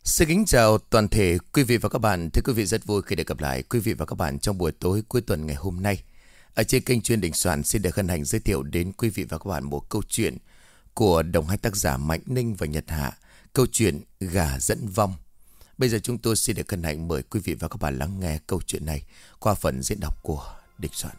Xin kính chào toàn thể quý vị và các bạn. Thưa quý vị, rất vui khi được gặp lại quý vị và các bạn trong buổi tối cuối tuần ngày hôm nay. Ở trên kênh Chuyên Đình Soạn xin được hân hạnh giới thiệu đến quý vị và các bạn một câu chuyện của đồng hai tác giả Mạnh Ninh và Nhật Hạ. Câu chuyện Gà Dẫn Vong. Bây giờ chúng tôi xin được hân hạnh mời quý vị và các bạn lắng nghe câu chuyện này qua phần diễn đọc của Đình Soạn.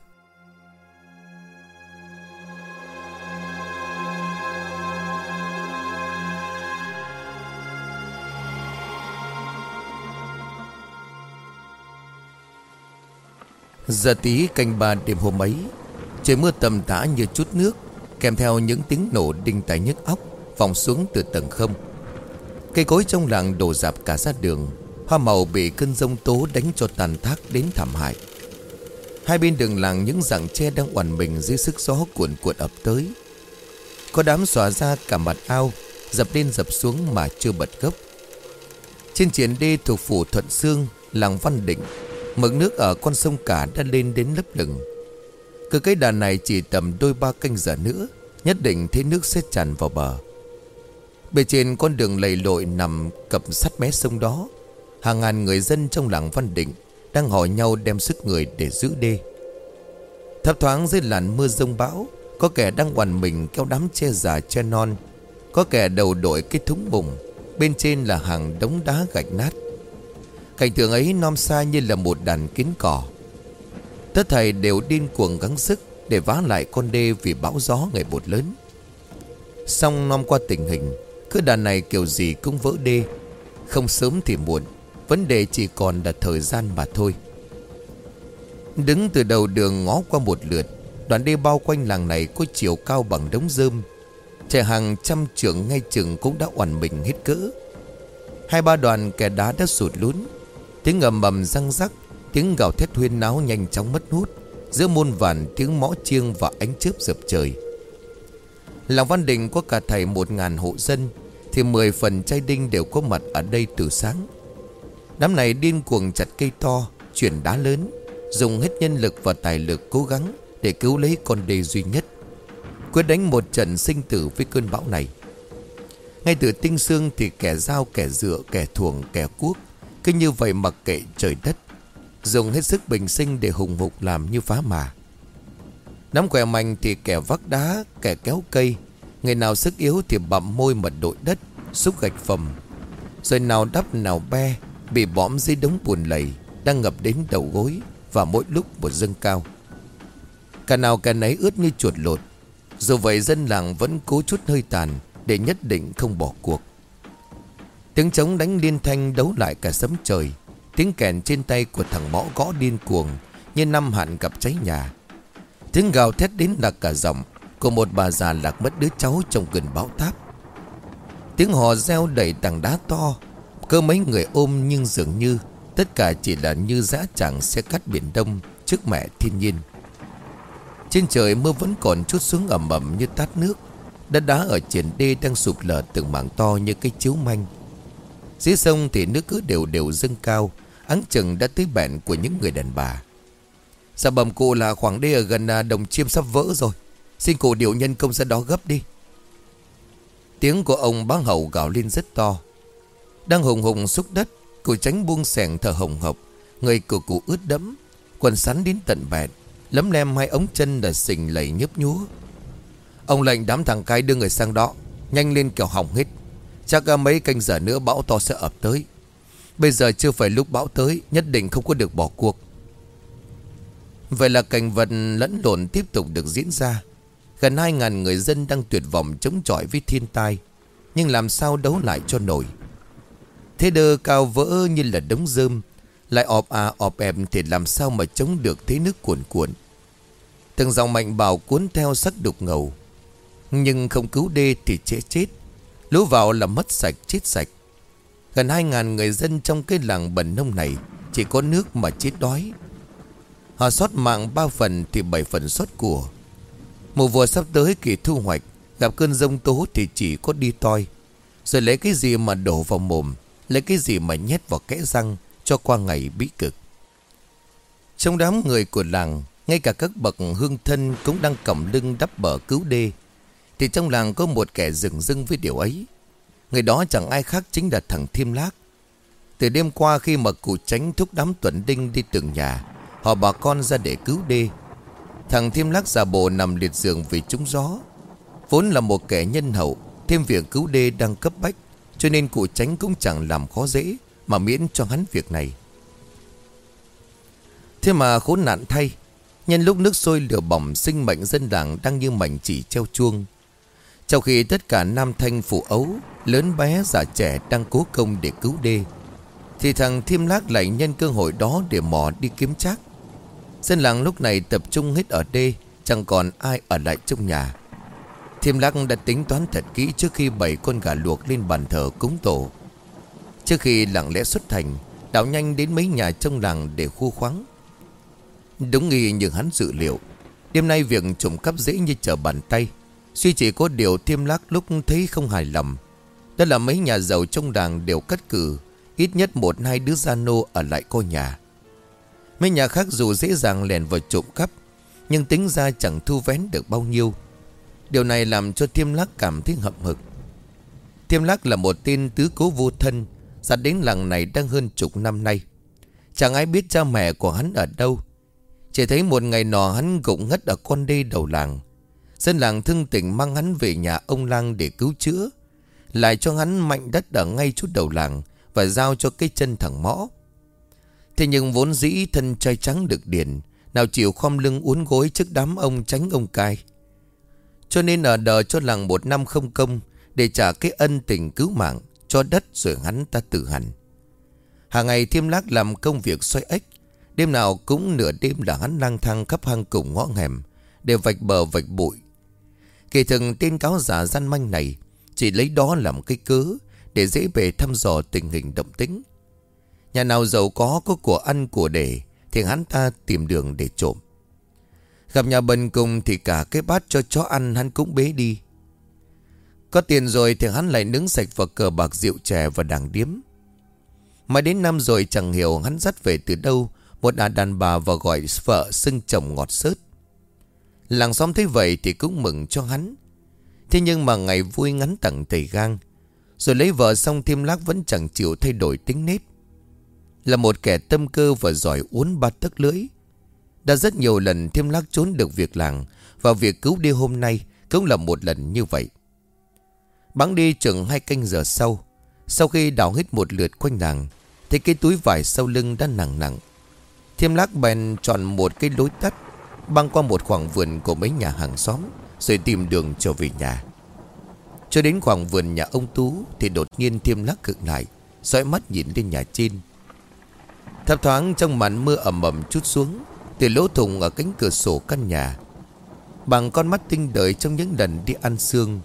Giờ tí canh ba đêm hôm ấy, trời mưa tầm tã như chút nước, kèm theo những tiếng nổ đinh tai nhức óc vọng xuống từ tầng không. Cây cối trong làng đổ rạp cả ra đường, hoa màu bị cơn giông tố đánh cho tàn thác đến thảm hại. Hai bên đường làng những rặng tre đang oằn mình dưới sức gió cuộn cuộn ập tới. Có đám xòa ra cả mặt ao, dập lên dập xuống mà chưa bật gốc. Trên triển đê thuộc phủ Thuận Xương, làng Văn Định, mực nước ở con sông Cả đã lên đến lấp lửng. Cứ cái đà này chỉ tầm đôi ba canh giờ nữa, nhất định thấy nước sẽ tràn vào bờ. Bề trên con đường lầy lội nằm cập sát mé sông đó, hàng ngàn người dân trong làng Văn Định đang hò nhau đem sức người để giữ đê. Thấp thoáng dưới làn mưa giông bão, có kẻ đang oằn mình kéo đám tre già tre non, có kẻ đầu đội cái thúng bùng, bên trên là hàng đống đá gạch nát. Cảnh tượng ấy non xa như là một đàn kiến cỏ. Tất thảy đều điên cuồng gắng sức để vá lại con đê vì bão gió ngày một lớn. Xong năm qua tình hình, cứ đàn này kiểu gì cũng vỡ đê. Không sớm thì muộn, vấn đề chỉ còn là thời gian mà thôi. Đứng từ đầu đường ngó qua một lượt, đoạn đê bao quanh làng này có chiều cao bằng đống rơm, chạy hàng trăm trượng ngay chừng cũng đã oằn mình hết cỡ. Hai ba đoàn kẻ đá đã sụt lún, tiếng ầm ầm răng rắc, tiếng gào thét huyên náo nhanh chóng mất hút giữa muôn vàn tiếng mõ chiêng và ánh chớp dập trời. Làng Văn Định có cả thảy 1000 hộ dân, thì 10 phần trai đinh đều có mặt ở đây từ sáng. Đám này điên cuồng chặt cây to, chuyển đá lớn, dùng hết nhân lực và tài lực cố gắng để cứu lấy con đê duy nhất, quyết đánh một trận sinh tử với cơn bão này. Ngay từ tinh sương thì kẻ dao, kẻ dựa, kẻ thuồng, kẻ cuốc cứ như vậy mặc kệ trời đất, dùng hết sức bình sinh để hùng hục làm như phá mà. Nắm quẻ mạnh thì kẻ vác đá, kẻ kéo cây, người nào sức yếu thì bặm môi mật đội đất, xúc gạch phầm, rồi nào đắp nào be, bị bõm dưới đống bùn lầy đang ngập đến đầu gối và mỗi lúc một dâng cao. Cả nào cả nấy ướt như chuột lột. Dù vậy dân làng vẫn cố chút hơi tàn để nhất định không bỏ cuộc. Tiếng trống đánh liên thanh đấu lại cả sấm trời. Tiếng kèn trên tay của thằng mõ gõ điên cuồng như năm hạn gặp cháy nhà. Tiếng gào thét đến lạc cả giọng của một bà già lạc mất đứa cháu trong cơn bão táp. Tiếng hò reo đẩy tảng đá to, cơ mấy người ôm, nhưng dường như tất cả chỉ là như dã tràng xe cắt biển Đông trước mẹ thiên nhiên. Trên trời mưa vẫn còn trút xuống ầm ầm như tát nước. Đất đá ở triển đê đang sụp lở từng mảng to như cái chiếu manh. Dưới sông thì nước cứ đều đều dâng cao, áng chừng đã tới bẹn của những người đàn bà. Dạ bẩm cụ, là khoảng đê ở gần đồng chiêm sắp vỡ rồi, xin cụ điều nhân công ra đó gấp đi. Tiếng của ông bá hầu gào lên rất to. Đang hùng hùng xúc đất, cụ tránh buông xẻng thở hồng hộc. Người của cụ ướt đẫm, quần sắn đến tận bẹn, lấm lem hai ống chân là sình lầy nhấp nhúa. Ông lệnh đám thằng cái đưa người sang đó, nhanh lên kẻo hỏng hết. Chắc mấy canh giờ nữa bão to sẽ ập tới. Bây giờ chưa phải lúc bão tới, nhất định không có được bỏ cuộc. Vậy là cảnh vật lẫn lộn tiếp tục được diễn ra. Gần 2000 người dân đang tuyệt vọng chống chọi với thiên tai, nhưng làm sao đấu lại cho nổi. Thế đơ cao vỡ như là đống rơm, lại ọp ẹp thì làm sao mà chống được thế nước cuồn cuộn. Từng dòng mạnh bào cuốn theo sắc đục ngầu, nhưng không cứu đê thì chết. Lũ vào là mất sạch chết sạch. Gần 2000 người dân trong cái làng bần nông này chỉ có nước mà chết đói. Họ sót mạng 3 phần thì 7 phần sót của. Mùa vụ sắp tới kỳ thu hoạch, gặp cơn giông tố thì chỉ có đi toi, rồi lấy cái gì mà đổ vào mồm, lấy cái gì mà nhét vào kẽ răng cho qua ngày bí cực. Trong đám người của làng, ngay cả các bậc hương thân cũng đang cõng lưng đắp bờ cứu đê, thì trong làng có một kẻ dửng dưng với điều ấy. Người đó chẳng ai khác chính là thằng Thiêm Lác, Từ đêm qua khi mà cụ Chánh thúc đám Tuấn Đinh đi từng nhà, họ bà con ra để cứu đê, thằng Thiêm Lắc giả bộ nằm liệt giường vì trúng gió. Vốn là một kẻ nhân hậu, thêm việc cứu đê đang cấp bách, cho nên cụ Chánh cũng chẳng làm khó dễ mà miễn cho hắn việc này. Thế mà khốn nạn thay, nhân lúc nước sôi lửa bỏng, sinh mệnh dân làng đang như mảnh chỉ treo chuông. Trong khi tất cả nam thanh phụ ấu, lớn bé già trẻ đang cố công để cứu đê, thì thằng Thiêm Lắc lại nhân cơ hội đó để mò đi kiếm trác. Dân làng lúc này tập trung hết ở đê, chẳng còn ai ở lại trong nhà. Thiêm Lắc đã tính toán thật kỹ trước khi bày con gà luộc lên bàn thờ cúng tổ. Trước khi lặng lẽ xuất thành, đảo nhanh đến mấy nhà trong làng để khu khoáng. Đúng nghi như hắn dự liệu, đêm nay việc trộm cắp dễ như trở bàn tay. Duy chỉ có điều Thiêm Lắc lúc thấy không hài lòng, đó là mấy nhà giàu trong làng đều cắt cử ít nhất 1-2 đứa gia nô ở lại coi nhà. Mấy nhà khác dù dễ dàng lèn vào trộm cắp, nhưng tính ra chẳng thu vén được bao nhiêu. Điều này làm cho Thiêm Lắc cảm thấy hậm hực. Thiêm Lắc là một tên tứ cố vô thân, dạt đến làng này đang hơn chục năm nay. Chẳng ai biết cha mẹ của hắn ở đâu. Chỉ thấy một ngày nọ hắn gục ngất ở con đê đầu làng. Dân làng thương tình mang hắn về nhà ông lang để cứu chữa, lại cho hắn mảnh đất ở ngay chút đầu làng và giao cho cái chân thằng Mõ. Thế nhưng vốn dĩ thân trai trắng được điền, nào chịu khom lưng uốn gối trước đám ông Chánh ông Cai. Cho nên ở đờ cho làng 1 năm không công để trả cái ân tình cứu mạng cho đất, rồi hắn ta tự hẳn. Hàng ngày Thiêm Lắc làm công việc xoay ếch, đêm nào cũng nửa đêm là hắn lang thang khắp hang cùng ngõ hẻm để vạch bờ vạch bụi. Kỳ thực tên cáo giả gian manh này chỉ lấy đó làm cái cớ để dễ bề thăm dò tình hình động tĩnh. Nhà nào giàu có của ăn của để thì hắn ta tìm đường để trộm. Gặp nhà bần cùng thì cả cái bát cho chó ăn hắn cũng bế đi. Có tiền rồi thì hắn lại nướng sạch vào cờ bạc rượu chè và đàng điếm. Mà đến năm rồi chẳng hiểu hắn dắt về từ đâu một đàn bà và gọi vợ xưng chồng ngọt xớt. Làng xóm thấy vậy thì cũng mừng cho hắn. Thế nhưng mà ngày vui ngắn tặng tầy gang. Rồi lấy vợ xong Thiêm Lắc vẫn chẳng chịu thay đổi tính nết. Là một kẻ tâm cơ và giỏi uốn 3 tấc lưỡi. Đã rất nhiều lần Thiêm Lắc trốn được việc làng, và việc cứu đi hôm nay cũng là một lần như vậy. Bẵng đi chừng 2 canh giờ sau khi đào hết một lượt quanh làng, thì cái túi vải sau lưng đã nặng nặng. Thiêm Lắc bèn chọn một cái lối tắt, băng qua một khoảng vườn của mấy nhà hàng xóm, rồi tìm đường trở về nhà. Cho đến khoảng vườn nhà ông Tú thì đột nhiên Thiêm Lắc khựng lại, dõi mắt nhìn lên nhà trên. Thấp thoáng trong màn mưa ầm ầm trút xuống từ lỗ thủng ở cánh cửa sổ căn nhà. Bằng con mắt tinh đời trong những lần đi ăn xương,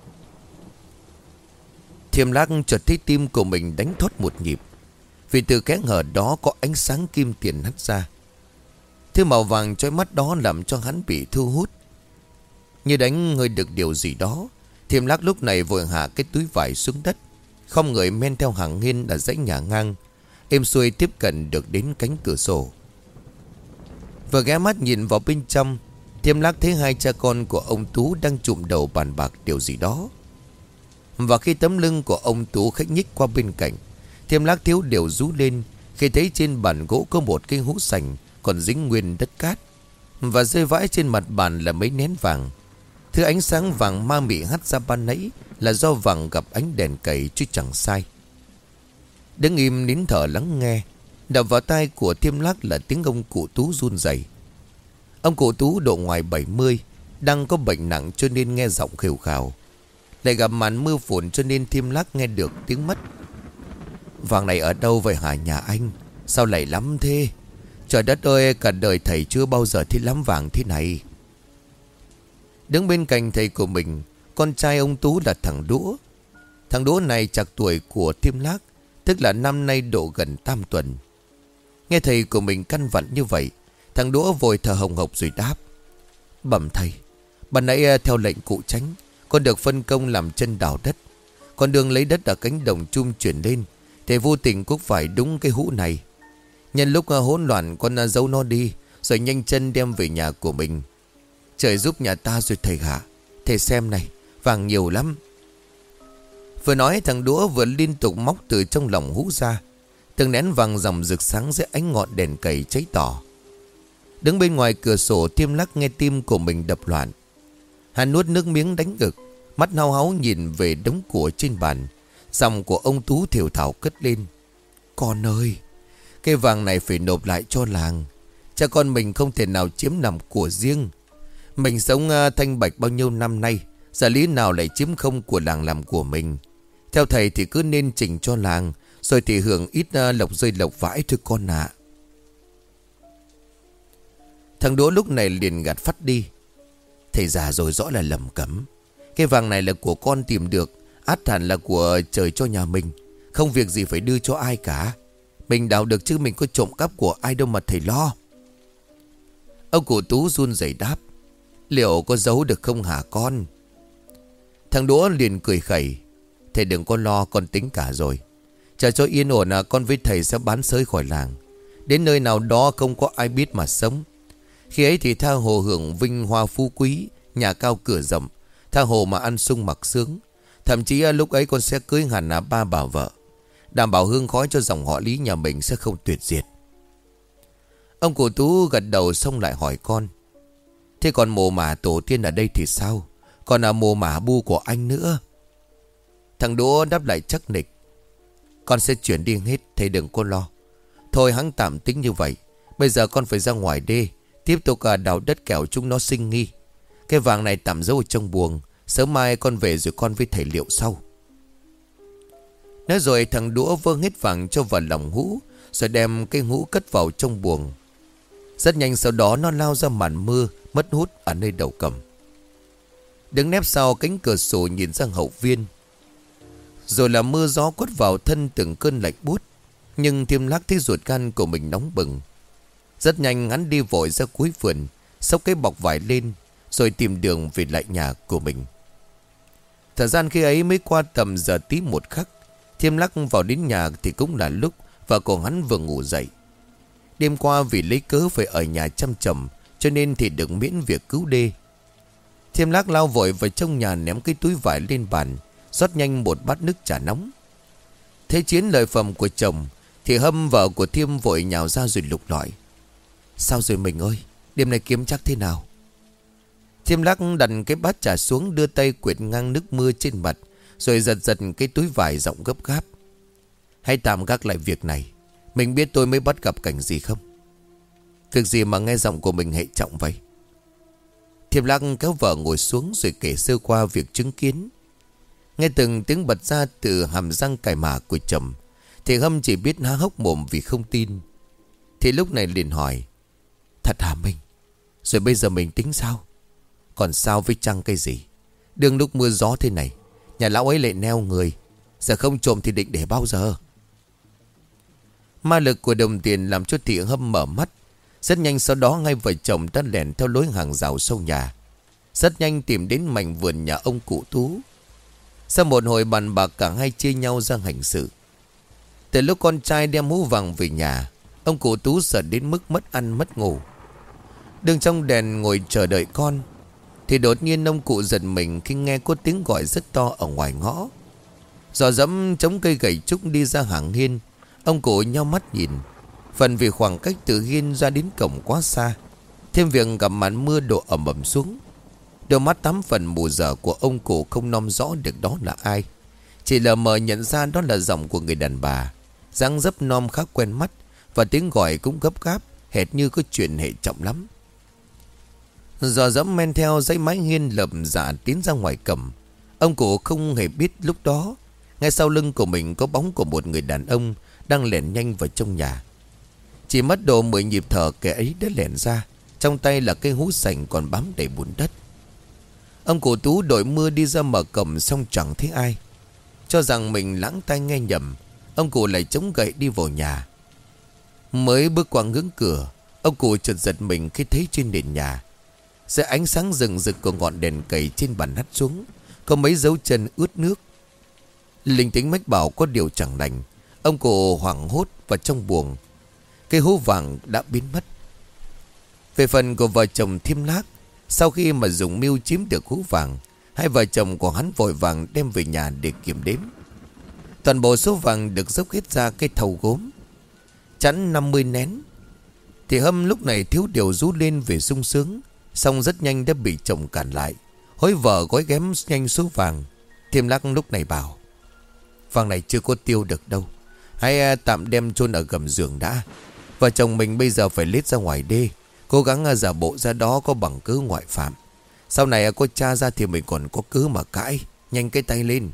Thiêm Lắc chợt thấy tim của mình đánh thót một nhịp, vì từ kẽ hở đó có ánh sáng kim tiền hắt ra. Thứ màu vàng chói mắt đó làm cho hắn bị thu hút. Như đánh hơi được điều gì đó, Thiêm Lắc lúc này vội hạ cái túi vải xuống đất, không người men theo hàng hiên ở dãy nhà ngang, êm xuôi tiếp cận được đến cánh cửa sổ. Vừa ghé mắt nhìn vào bên trong, Thiêm Lắc thấy 2 cha con của ông Tú đang chụm đầu bàn bạc điều gì đó. Và khi tấm lưng của ông Tú khách nhích qua bên cạnh, Thiêm Lắc thiếu điều rú lên khi thấy trên bàn gỗ có một cây hũ sành còn dính nguyên đất cát, và rơi vãi trên mặt bàn là mấy nén vàng. Thứ ánh sáng vàng ma mị hắt ra ban nãy là do vàng gặp ánh đèn cầy chứ chẳng sai. Đứng im nín thở lắng nghe, đập vào tai của Thiêm Lắc là tiếng ông cụ Tú run rẩy. Ông cụ Tú độ ngoài 70, đang có bệnh nặng cho nên nghe giọng khều khào. Lại gặp màn mưa phùn cho nên Thiêm Lắc nghe được tiếng mất. Vàng này ở đâu vậy hả nhà anh? Sao lại lắm thế? Trời đất ơi, cả đời thầy chưa bao giờ thấy lắm vàng thế này. Đứng bên cạnh thầy của mình, con trai ông Tú là thằng Đũa. Thằng Đũa này trạc tuổi của Thiêm Lắc, tức là năm nay độ gần tam tuần. Nghe thầy của mình căn vặn như vậy, thằng Đũa vội thở hồng hộc rồi đáp: Bẩm thầy, ban nãy theo lệnh cụ Chánh, con được phân công làm chân đào đất. Con đường lấy đất ở cánh đồng chum chuyển lên, thầy vô tình cũng phải đúng cái hũ này. Nhân lúc hỗn loạn, con giấu nó đi, rồi nhanh chân đem về nhà của mình. Trời giúp nhà ta rồi thầy hả? Thầy xem này, vàng nhiều lắm. Vừa nói thằng Đũa vừa liên tục móc từ trong lòng hũ ra. Từng nén vàng ròng rực sáng dưới ánh ngọn đèn cầy cháy tỏ. Đứng bên ngoài cửa sổ, Thiêm Lắc nghe tim của mình đập loạn. Hắn nuốt nước miếng đánh ngực, mắt hau háu nhìn về đống của trên bàn. Giọng của ông Tú thều thào cất lên: "Con ơi, cái vàng này phải nộp lại cho làng. Cha con mình không thể nào chiếm làm của riêng. Mình sống thanh bạch bao nhiêu năm nay, giờ lý nào lại chiếm không của làng làm của mình. Theo thầy thì cứ nên chỉnh cho làng, rồi thì hưởng ít lộc rơi lộc vãi thôi con ạ." Thằng Đỗ lúc này liền gạt phắt đi: "Thầy già rồi, rõ là lầm cấm. Cái vàng này là của con tìm được, ắt hẳn là của trời cho nhà mình. Không việc gì phải đưa cho ai cả. Mình đào được chứ mình có trộm cắp của ai đâu mà thầy lo." Ông cụ Tú run rẩy đáp: "Liệu có giấu được không hả con?" Thằng Đỗ liền cười khẩy: "Thầy đừng có lo, con tính cả rồi. Chờ cho yên ổn con với thầy sẽ bán sới khỏi làng. Đến nơi nào đó không có ai biết mà sống. Khi ấy thì tha hồ hưởng vinh hoa phú quý, nhà cao cửa rộng, tha hồ mà ăn sung mặc sướng. Thậm chí lúc ấy con sẽ cưới hẳn ba bà vợ, đảm bảo hương khói cho dòng họ Lý nhà mình sẽ không tuyệt diệt." Ông cụ Tú gật đầu xong lại hỏi con: "Thế còn mồ mả tổ tiên ở đây thì sao? Còn mồ mả bu của anh nữa?" Thằng Đỗ đáp lại chắc nịch: "Con sẽ chuyển đi hết, thầy đừng có lo. Thôi hắn tạm tính như vậy. Bây giờ con phải ra ngoài đê tiếp tục đào đất kẻo chúng nó sinh nghi. Cái vàng này tạm giấu ở trong buồng, sớm mai con về rồi con với thầy liệu sau." Nói rồi thằng Đũa vơ hết vàng cho vào lòng hũ, rồi đem cái hũ cất vào trong buồng. Rất nhanh sau đó nó lao ra màn mưa, mất hút ở nơi đầu cầm. Đứng nép sau cánh cửa sổ nhìn sang hậu viên. Rồi là mưa gió quất vào thân từng cơn lạnh buốt. Nhưng Thiêm Lắc thấy ruột gan của mình nóng bừng. Rất nhanh hắn đi vội ra cuối vườn, xốc cái bọc vải lên, rồi tìm đường về lại nhà của mình. Thời gian khi ấy mới qua tầm giờ tí một khắc. Thiêm Lắc vào đến nhà thì cũng là lúc vợ của hắn vừa ngủ dậy. Đêm qua vì lấy cớ phải ở nhà chăm chồng, cho nên thì được miễn việc cứu đê. Thiêm Lắc lao vội vào trong nhà, ném cái túi vải lên bàn, rót nhanh một bát nước trà nóng. Thế Chiến lời phẩm của chồng thì Hâm vợ của Thiêm vội nhào ra rồi lục lọi: "Sao rồi mình ơi, đêm nay kiếm chắc thế nào?" Thiêm Lắc đặt cái bát trà xuống, đưa tay quệt ngang nước mưa trên mặt, rồi giật giật cái túi vải, giọng gấp gáp: "Hãy tạm gác lại việc này. Mình biết tôi mới bắt gặp cảnh gì không? Việc gì mà nghe giọng của mình hệ trọng vậy?" Thiêm Lắc kéo vợ ngồi xuống rồi kể sơ qua việc chứng kiến. Nghe từng tiếng bật ra từ hàm răng cài mả của chồng, thì Hâm chỉ biết há hốc mồm vì không tin. Thì lúc này liền hỏi: "Thật hả mình? Rồi bây giờ mình tính sao?" "Còn sao với chăng cái gì? Đương lúc mưa gió thế này, nhà lão ấy lại neo người. Giờ không trộm thì định để bao giờ?" Ma lực của đồng tiền làm cho thị Hâm mở mắt. Rất nhanh sau đó ngay vợ chồng đã lẻn theo lối hàng rào sau nhà, rất nhanh tìm đến mảnh vườn nhà ông cụ Tú. Sau một hồi bàn bạc cả hai chia nhau ra hành sự. Từ lúc con trai đem hũ vàng về nhà, ông cụ Tú sợ đến mức mất ăn mất ngủ. Đứng trong đèn ngồi chờ đợi con, thì đột nhiên ông cụ giật mình khi nghe có tiếng gọi rất to ở ngoài ngõ. Dò dẫm chống cây gậy trúc đi ra hàng hiên. Ông cụ nheo mắt nhìn. Phần vì khoảng cách từ hiên ra đến cổng quá xa, thêm việc gặp màn mưa đổ ẩm ẩm xuống, đôi mắt 8 phần mù dở của ông cụ không nom rõ được đó là ai. Chỉ lờ mờ nhận ra đó là giọng của người đàn bà, dáng dấp non khá quen mắt, và tiếng gọi cũng gấp gáp, hệt như có chuyện hệ trọng lắm. Dò dẫm men theo dãy mái hiên lợm dạ tiến ra ngoài cổng. Ông cụ không hề biết lúc đó ngay sau lưng của mình có bóng của một người đàn ông đang lẻn nhanh vào trong nhà. Chỉ mất độ 10 nhịp thở, kẻ ấy đã lẻn ra, trong tay là cây hũ sành còn bám đầy bùn đất. Ông cụ Tú đội mưa đi ra mở cổng xong chẳng thấy ai. Cho rằng mình lãng tai nghe nhầm, ông cụ lại chống gậy đi vào nhà. Mới bước qua ngưỡng cửa, ông cụ chợt giật mình khi thấy trên nền nhà, dưới ánh sáng rừng rực của ngọn đèn cầy trên bàn hắt xuống, có mấy dấu chân ướt nước. Linh tính mách bảo có điều chẳng lành. Ông cụ hoảng hốt vào trong buồng. Cây hũ vàng đã biến mất. Về phần của vợ chồng Thiêm Lắc, sau khi mà dùng mưu chiếm được hũ vàng, hai vợ chồng của hắn vội vàng đem về nhà để kiểm đếm. Toàn bộ số vàng được dốc hết ra cái thau gốm. chẵn 50 nén. Thì Hâm lúc này thiếu điều rú lên về sung sướng, xong rất nhanh đã bị chồng cản lại. Hối vợ gói ghém nhanh số vàng. Thiêm Lắc lúc này bảo: vàng này chưa có tiêu được đâu, hãy tạm đem chôn ở gầm giường đã. Vợ chồng mình bây giờ phải lết ra ngoài đê, cố gắng giả bộ ra đó có bằng cứ ngoại phạm. Sau này có tra ra thì mình còn có cứ mà cãi. Nhanh cái tay lên.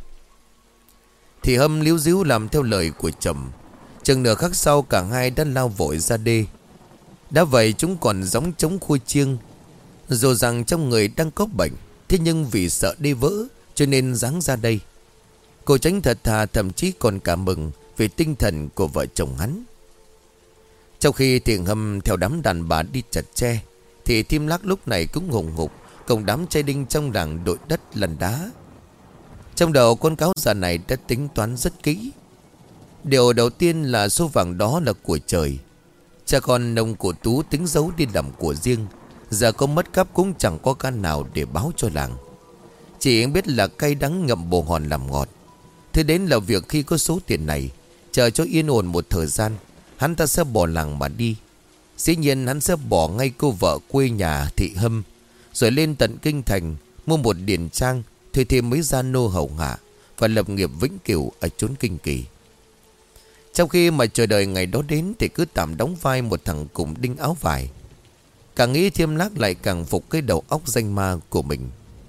Thì Hâm líu díu làm theo lời của chồng. Chừng nửa khắc sau cả hai đã lao vội ra đê. Đã vậy chúng còn gióng trống khui chiêng, dù rằng trong người đang có bệnh, thế nhưng vì sợ đê vỡ cho nên giáng ra đây. Cô Tránh thật thà, thậm chí còn cảm mừng về tinh thần của vợ chồng hắn. Trong khi Thiện Hâm theo đám đàn bà đi chặt tre, thì Thiêm Lắc lúc này cũng hùng hục cùng đám trai đinh trong làng đội đất lăn đá. Trong đầu con cáo già này đã tính toán rất kỹ. Điều đầu tiên là số vàng đó là của trời. Cha con ông của Tú tính giấu đi làm của riêng, giờ có mất cắp cũng chẳng có can nào để báo cho làng. Chỉ biết là cay đắng ngậm bồ hòn làm ngọt. Thế đến là việc khi có số tiền này, chờ cho yên ổn một thời gian, hắn ta sẽ bỏ làng mà đi. Dĩ nhiên hắn sẽ bỏ ngay cô vợ quê nhà Thị Hâm, rồi lên tận kinh thành mua một điền trang, thuê thêm mấy gia nô hầu hạ và lập nghiệp vĩnh cửu ở chốn kinh kỳ. Trong khi mà chờ đợi ngày đó đến thì cứ tạm đóng vai một thằng cùng đinh áo vải. Càng nghĩ Thiêm Lắc lại càng phục cái đầu óc danh ma của mình.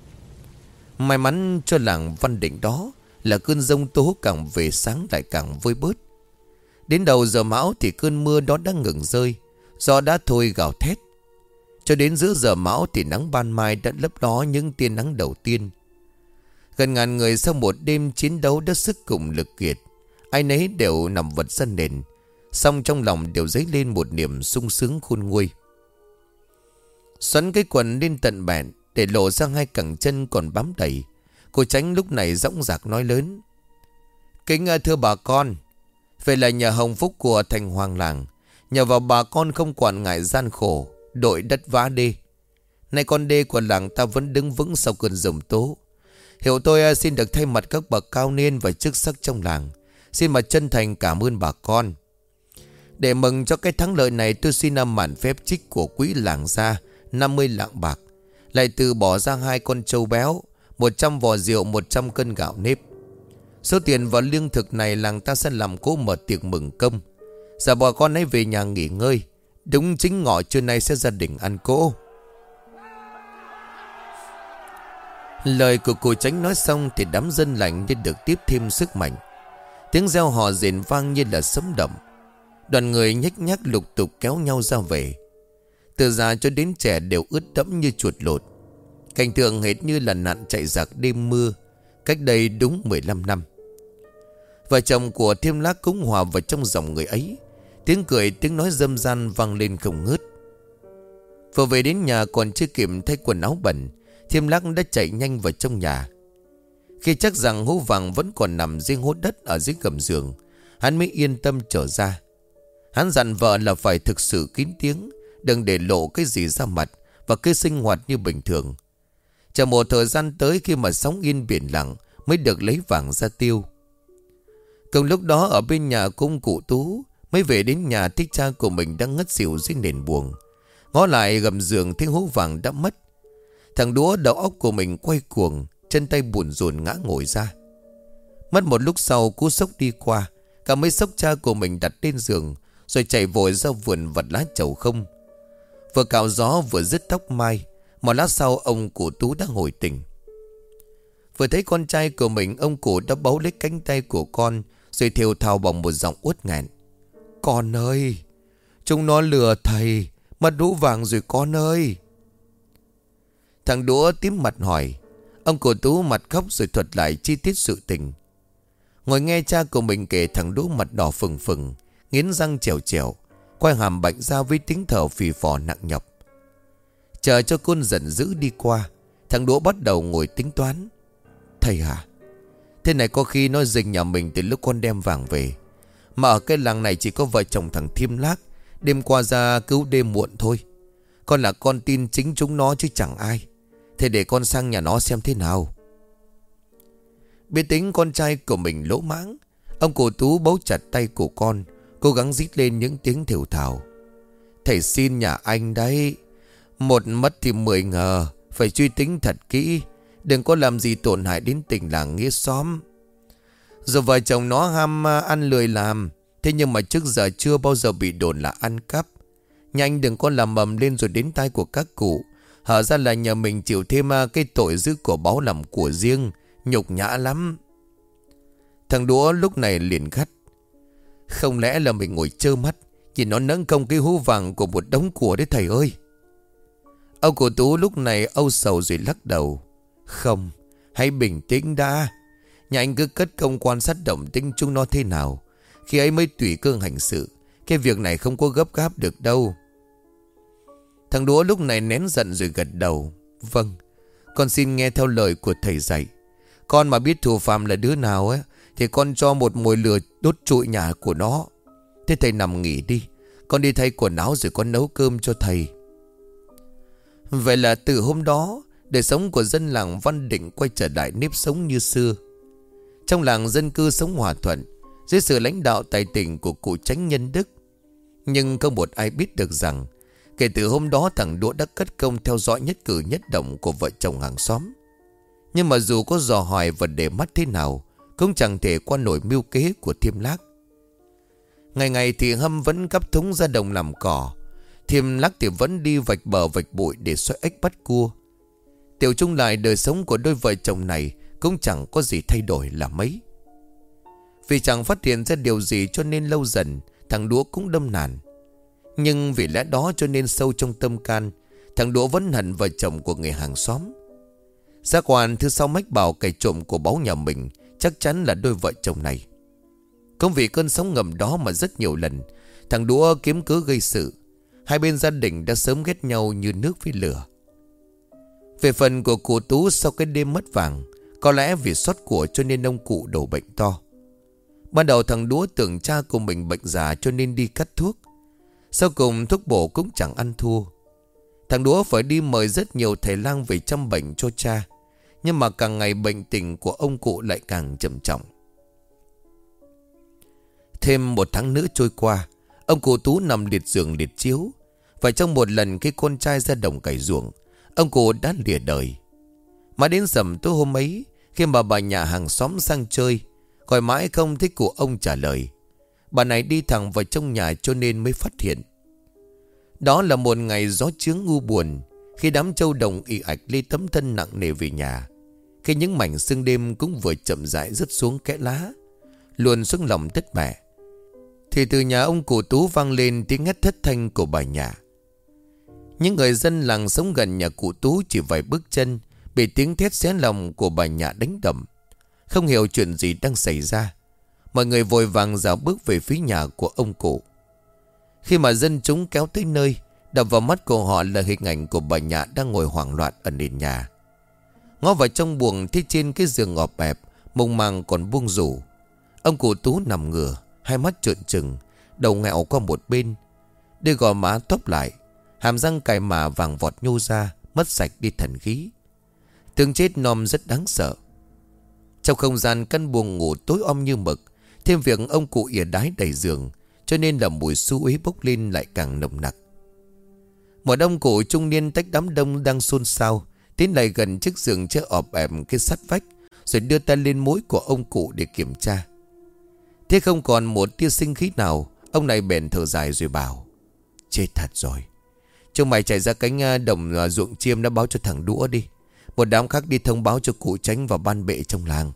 May mắn cho làng Văn Định đó là cơn giông tố càng về sáng lại càng vơi bớt. Đến đầu giờ mão thì cơn mưa đó đã ngừng rơi, gió đã thôi gào thét. Cho đến giữa giờ mão thì nắng ban mai đã lấp ló những tia nắng đầu tiên. Gần ngàn người sau một đêm chiến đấu đã sức cùng lực kiệt, ai nấy đều nằm vật ra nền, song trong lòng đều dấy lên một niềm sung sướng khôn nguôi. Xoắn cái quần lên tận bẹn để lộ ra hai cẳng chân còn bám đầy, cô Tránh lúc này dõng dạc nói lớn: kính thưa bà con, vậy là nhờ hồng phúc của thành hoàng làng, nhờ vào bà con không quản ngại gian khổ, đội đất vá đê. Nay con đê của làng ta vẫn đứng vững sau cơn giông tố. Hiểu tôi xin được thay mặt các bậc cao niên và chức sắc trong làng, xin mà chân thành cảm ơn bà con. Để mừng cho cái thắng lợi này, tôi xin mạn phép trích của quỹ làng ra 50 lạng bạc, lại từ bỏ ra 2 con trâu béo, 100 vò rượu, 100 cân gạo nếp. Số tiền và lương thực này làng ta sẽ làm cỗ mở tiệc mừng công. Giờ bà con hãy về nhà nghỉ ngơi, đúng chính ngọ trưa nay sẽ gia đình ăn cỗ. Lời của cô Tránh nói xong thì đám dân lành như được tiếp thêm sức mạnh. Tiếng reo hò rền vang như là sấm động. Đoàn người nhếch nhác lục tục kéo nhau ra về. Từ già cho đến trẻ đều ướt đẫm như chuột lột. Cảnh tượng hệt như là nạn chạy giặc đêm mưa cách đây đúng 15 năm. Vợ chồng của Thiêm Lắc cũng hòa vào trong dòng người ấy. Tiếng cười tiếng nói râm ran vang lên không ngớt. Vừa về đến nhà còn chưa kịp thay quần áo bẩn, Thiêm Lắc đã chạy nhanh vào trong nhà. Khi chắc rằng hũ vàng vẫn còn nằm riêng hốt đất ở dưới gầm giường, hắn mới yên tâm trở ra. Hắn dặn vợ là phải thực sự kín tiếng, đừng để lộ cái gì ra mặt, và cứ sinh hoạt như bình thường. Chờ một thời gian tới khi mà sóng yên biển lặng mới được lấy vàng ra tiêu. Cùng lúc đó ở bên nhà cung cụ Tú mới về đến nhà thấy cha của mình đang ngất xỉu dưới nền buồng. Ngó lại gầm giường thấy hũ vàng đã mất. Thằng Đúa đầu óc của mình quay cuồng, chân tay buồn rùn ngã ngồi ra. Mất một lúc sau cú sốc đi qua, cả mấy sốc cha của mình đặt lên giường, rồi chạy vội ra vườn vặt lá trầu không. Vừa cạo gió vừa dứt tóc mai. Một lát sau ông cụ Tú đã hồi tỉnh. Vừa thấy con trai của mình, ông cụ đã bấu lấy cánh tay của con, rồi thều thào bằng một giọng uất nghẹn: con ơi, chúng nó lừa thầy, mất hũ vàng rồi con ơi. Thằng Đũa tím mặt hỏi. Ông cụ Tú mặt khóc rồi thuật lại chi tiết sự tình. Ngồi nghe cha của mình kể, thằng Đũa mặt đỏ phừng phừng, nghiến răng trèo trèo, quay hàm bệnh ra với tiếng thở phì phò nặng nhọc. Chờ cho cơn giận dữ đi qua, thằng Đũa bắt đầu ngồi tính toán. Thầy à, thế này có khi nó rình nhà mình từ lúc con đem vàng về. Mà ở cái làng này chỉ có vợ chồng thằng Thiêm Lắc đêm qua ra cứu đêm muộn thôi. Con là con tin chính chúng nó chứ chẳng ai. Thế để con sang nhà nó xem thế nào. Biết tính con trai của mình lỗ mãng, ông cụ Tú bấu chặt tay của con, cố gắng rít lên những tiếng thều thào. Thầy xin nhà anh đấy, một mất thì 10 ngờ, phải suy tính thật kỹ, đừng có làm gì tổn hại đến tình làng nghĩa xóm. Rồi vợ chồng nó ham ăn lười làm, thế nhưng mà trước giờ chưa bao giờ bị đồn là ăn cắp. Nhà anh đừng có làm mầm lên rồi đến tai của các cụ. Hở ra là nhà mình chịu thêm cái tội giữ của báu làm của riêng, nhục nhã lắm. Thằng Đũa lúc này liền gắt: không lẽ là mình ngồi trơ mắt nhìn nó nâng công cái hú vàng của một đống của đấy thầy ơi? Ông cụ Tú lúc này âu sầu rồi lắc đầu: không, hãy bình tĩnh đã. Nhà anh cứ cất công quan sát động tĩnh chúng nó thế nào, khi ấy mới tùy cương hành sự. Cái việc này không có gấp gáp được đâu. Thằng Đũa lúc này nén giận rồi gật đầu: vâng, con xin nghe theo lời của thầy dạy. Con mà biết thủ phạm là đứa nào ấy, thì con cho một mồi lửa đốt trụi nhà của nó. Thế thầy nằm nghỉ đi, con đi thay quần áo rồi con nấu cơm cho thầy. Vậy là từ hôm đó, đời sống của dân làng Văn Định quay trở lại nếp sống như xưa. Trong làng dân cư sống hòa thuận dưới sự lãnh đạo tài tình của cụ Chánh Nhân Đức. Nhưng không một ai biết được rằng kể từ hôm đó thằng Đũa đã cất công theo dõi nhất cử nhất động của vợ chồng hàng xóm. Nhưng mà dù có dò hỏi và để mắt thế nào, cũng chẳng thể qua nổi mưu kế của Thiêm Lác. Ngày ngày thì Hâm vẫn cắp thúng ra đồng làm cỏ, Thiêm Lác thì vẫn đi vạch bờ vạch bụi để xoay ếch bắt cua. Tiểu chung lại đời sống của đôi vợ chồng này cũng chẳng có gì thay đổi là mấy. Vì chẳng phát hiện ra điều gì cho nên lâu dần thằng Đũa cũng đâm nản. Nhưng vì lẽ đó cho nên sâu trong tâm can, thằng Đũa vẫn hận vợ chồng của người hàng xóm. Giác quan thứ sau mách bảo kẻ trộm của báu nhà mình chắc chắn là đôi vợ chồng này. Cũng vì cơn sóng ngầm đó mà rất nhiều lần thằng Đũa kiếm cớ gây sự. Hai bên gia đình đã sớm ghét nhau như nước với lửa. Về phần của cụ Tú, sau cái đêm mất vàng, có lẽ vì sót của cho nên ông cụ đổ bệnh to. Ban đầu thằng Đũa tưởng cha của mình bệnh già cho nên đi cắt thuốc. Sau cùng thuốc bổ cũng chẳng ăn thua. Thằng Đũa phải đi mời rất nhiều thầy lang về chăm bệnh cho cha. Nhưng mà càng ngày bệnh tình của ông cụ lại càng trầm trọng. Thêm một tháng nữa trôi qua, ông cụ Tú nằm liệt giường liệt chiếu. Và trong một lần khi con trai ra đồng cày ruộng, ông cụ đã lìa đời. Mà đến rằm tối hôm ấy, khi mà bà nhà hàng xóm sang chơi, gọi mãi không thấy cụ ông trả lời. Bà này đi thẳng vào trong nhà cho nên mới phát hiện. Đó là một ngày gió chướng u buồn, khi đám trâu đồng ì ạch lê tấm thân nặng nề về nhà. Khi những mảnh sương đêm cũng vừa chậm rãi rớt xuống kẽ lá, luồn xuống lòng tất mẹ, thì từ nhà ông cụ Tú vang lên tiếng hét thất thanh của bà nhà. Những người dân làng sống gần nhà cụ Tú chỉ vài bước chân bị tiếng thét xé lòng của bà nhà đánh đập. Không hiểu chuyện gì đang xảy ra, mọi người vội vàng rảo bước về phía nhà của ông cụ. Khi mà dân chúng kéo tới nơi, đập vào mắt của họ là hình ảnh của bà nhà đang ngồi hoảng loạn ở nền nhà. Ngó vào trong buồng thấy trên cái giường ngọt bẹp, mông màng còn buông rủ. Ông cụ Tú nằm ngửa, hai mắt trợn trừng, đầu ngẹo qua một bên, đôi gò má tóp lại, hàm răng cài mà vàng vọt nhô ra, mất sạch đi thần khí. Tương chết non rất đáng sợ. Trong không gian căn buồng ngủ tối om như mực, thêm việc ông cụ ỉa đái đầy giường, cho nên là mùi xú uế bốc lên lại càng nồng nặc. Một ông cụ trung niên tách đám đông đang xôn xao tiến lại gần chiếc giường chứa ọp ẹp cái sắt vách, rồi đưa tay lên mũi của ông cụ để kiểm tra. Thế không còn một tia sinh khí nào, ông này bèn thở dài rồi bảo: chết thật rồi. Chúng mày chạy ra cánh đồng ruộng chiêm đã báo cho thằng Đũa đi. Một đám khác đi thông báo cho cụ Chánh và ban bệ trong làng.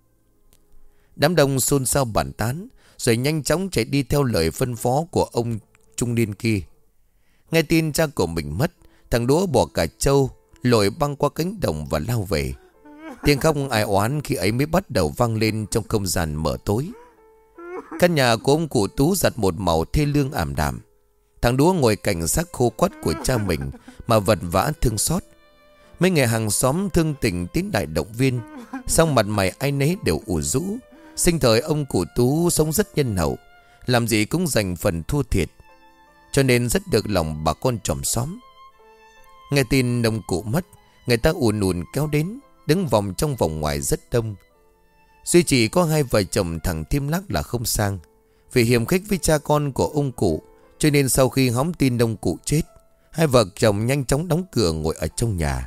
Đám đông xôn xao bàn tán, rồi nhanh chóng chạy đi theo lời phân phó của ông trung niên kia. Nghe tin cha của mình mất, thằng Đũa bỏ cả trâu, lội băng qua cánh đồng và lao về. Tiếng khóc ai oán khi ấy mới bắt đầu vang lên trong không gian mờ tối. Căn nhà của ông cụ Tú giặt một màu thê lương ảm đạm. Thằng Đũa ngồi cạnh xác khô quắt của cha mình mà vật vã thương xót. Mấy người hàng xóm thương tình tiến đại động viên, song mặt mày ai nấy đều ủ rũ. Sinh thời ông cụ Tú sống rất nhân hậu, làm gì cũng dành phần thua thiệt, cho nên rất được lòng bà con chòm xóm. Nghe tin ông cụ mất, người ta ùn ùn kéo đến, đứng vòng trong vòng ngoài rất đông. Duy chỉ có hai vợ chồng thằng Thiêm Lác là không sang, Vì hiềm khích với cha con của ông cụ, cho nên sau khi hóng tin ông cụ chết, hai vợ chồng nhanh chóng đóng cửa ngồi ở trong nhà.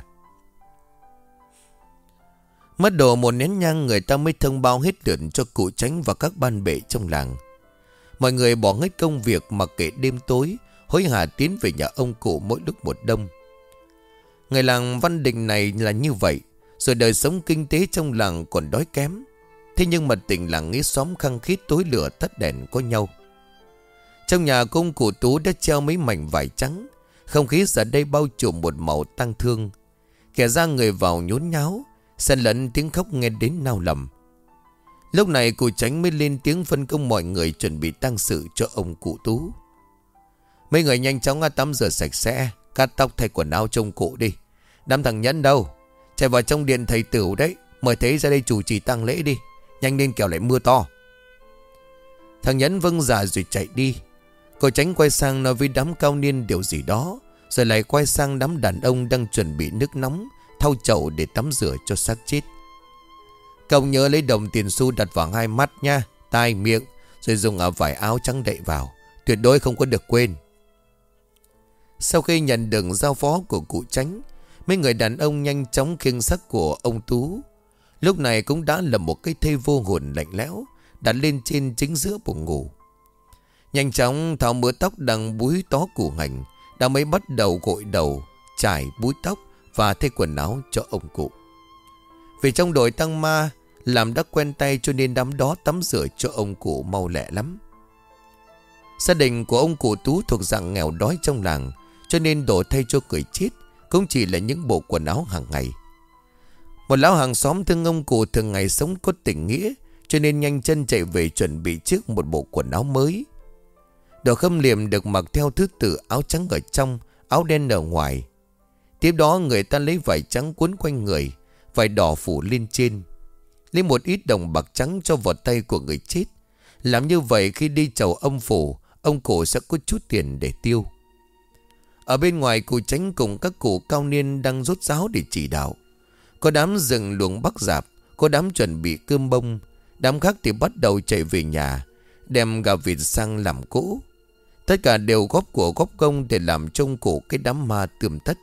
Mất độ một nén nhang, người ta mới thông báo hết lượt cho cụ Chánh và các ban bệ trong làng. Mọi người bỏ hết công việc mặc kệ đêm tối, hối hả tiến về nhà ông cụ mỗi lúc một đông. Người làng Văn Định này là như vậy, rồi đời sống kinh tế trong làng còn đói kém. Thế nhưng mà tình làng nghĩa xóm khăng khít tối lửa tắt đèn có nhau. Trong nhà của ông cụ Tú đã treo mấy mảnh vải trắng, không khí giờ đây bao trùm một màu tang thương. Kẻ ra người vào nhốn nháo, xen lẫn tiếng khóc nghe đến nao lòng. Lúc này cụ Chánh mới lên tiếng phân công mọi người chuẩn bị tang sự cho ông cụ Tú. Mấy người nhanh chóng tắm rửa sạch sẽ, cắt tóc thay quần áo cho ông cụ đi. Đám thằng Nhẫn đâu? Chạy vào trong điện thầy Tửu đấy, mời thấy ra đây chủ trì tang lễ đi. Nhanh lên kẻo lại mưa to. Thằng Nhẫn vâng dạ rồi chạy đi. Cô Chánh quay sang nói với đám cao niên điều gì đó, rồi lại quay sang đám đàn ông đang chuẩn bị nước nóng thau chậu để tắm rửa cho xác chết. Cậu nhớ lấy đồng tiền xu đặt vào hai mắt nha, tai miệng, rồi dùng vải áo trắng đậy vào. Tuyệt đối không có được quên. Sau khi nhận được giao phó của cụ Chánh, mấy người đàn ông nhanh chóng khiêng xác của ông Tú. Lúc này cũng đã là một cái thây vô hồn lạnh lẽo đặt lên trên chính giữa buồng ngủ. Nhanh chóng tháo mớ tóc đang búi tó củ hành, đã mới bắt đầu gội đầu, chải búi tóc và thay quần áo cho ông cụ. Vì trong đội tang ma làm đã quen tay, cho nên đám đó tắm rửa cho ông cụ mau lẹ lắm. Gia đình của ông cụ Tú thuộc dạng nghèo đói trong làng, cho nên đồ thay cho người chết cũng chỉ là những bộ quần áo hàng ngày. Một lão hàng xóm thương ông cụ thường ngày sống có tình nghĩa, cho nên nhanh chân chạy về chuẩn bị trước một bộ quần áo mới. Đồ khâm liệm được mặc theo thứ tự, áo trắng ở trong, áo đen ở ngoài. Tiếp đó người ta lấy vải trắng quấn quanh người, vải đỏ phủ lên trên. Lấy một ít đồng bạc trắng cho vào tay của người chết. Làm như vậy khi đi chầu âm phủ, ông cụ sẽ có chút tiền để tiêu. Ở bên ngoài, cụ Chánh cùng các cụ cao niên đang rốt ráo để chỉ đạo. Có đám dựng luồng bắc dạp, có đám chuẩn bị cơm bông, đám khác thì bắt đầu chạy về nhà, đem gà vịt sang làm cỗ. Tất cả đều góp của góp công để làm trông cổ cái đám ma tươm tất.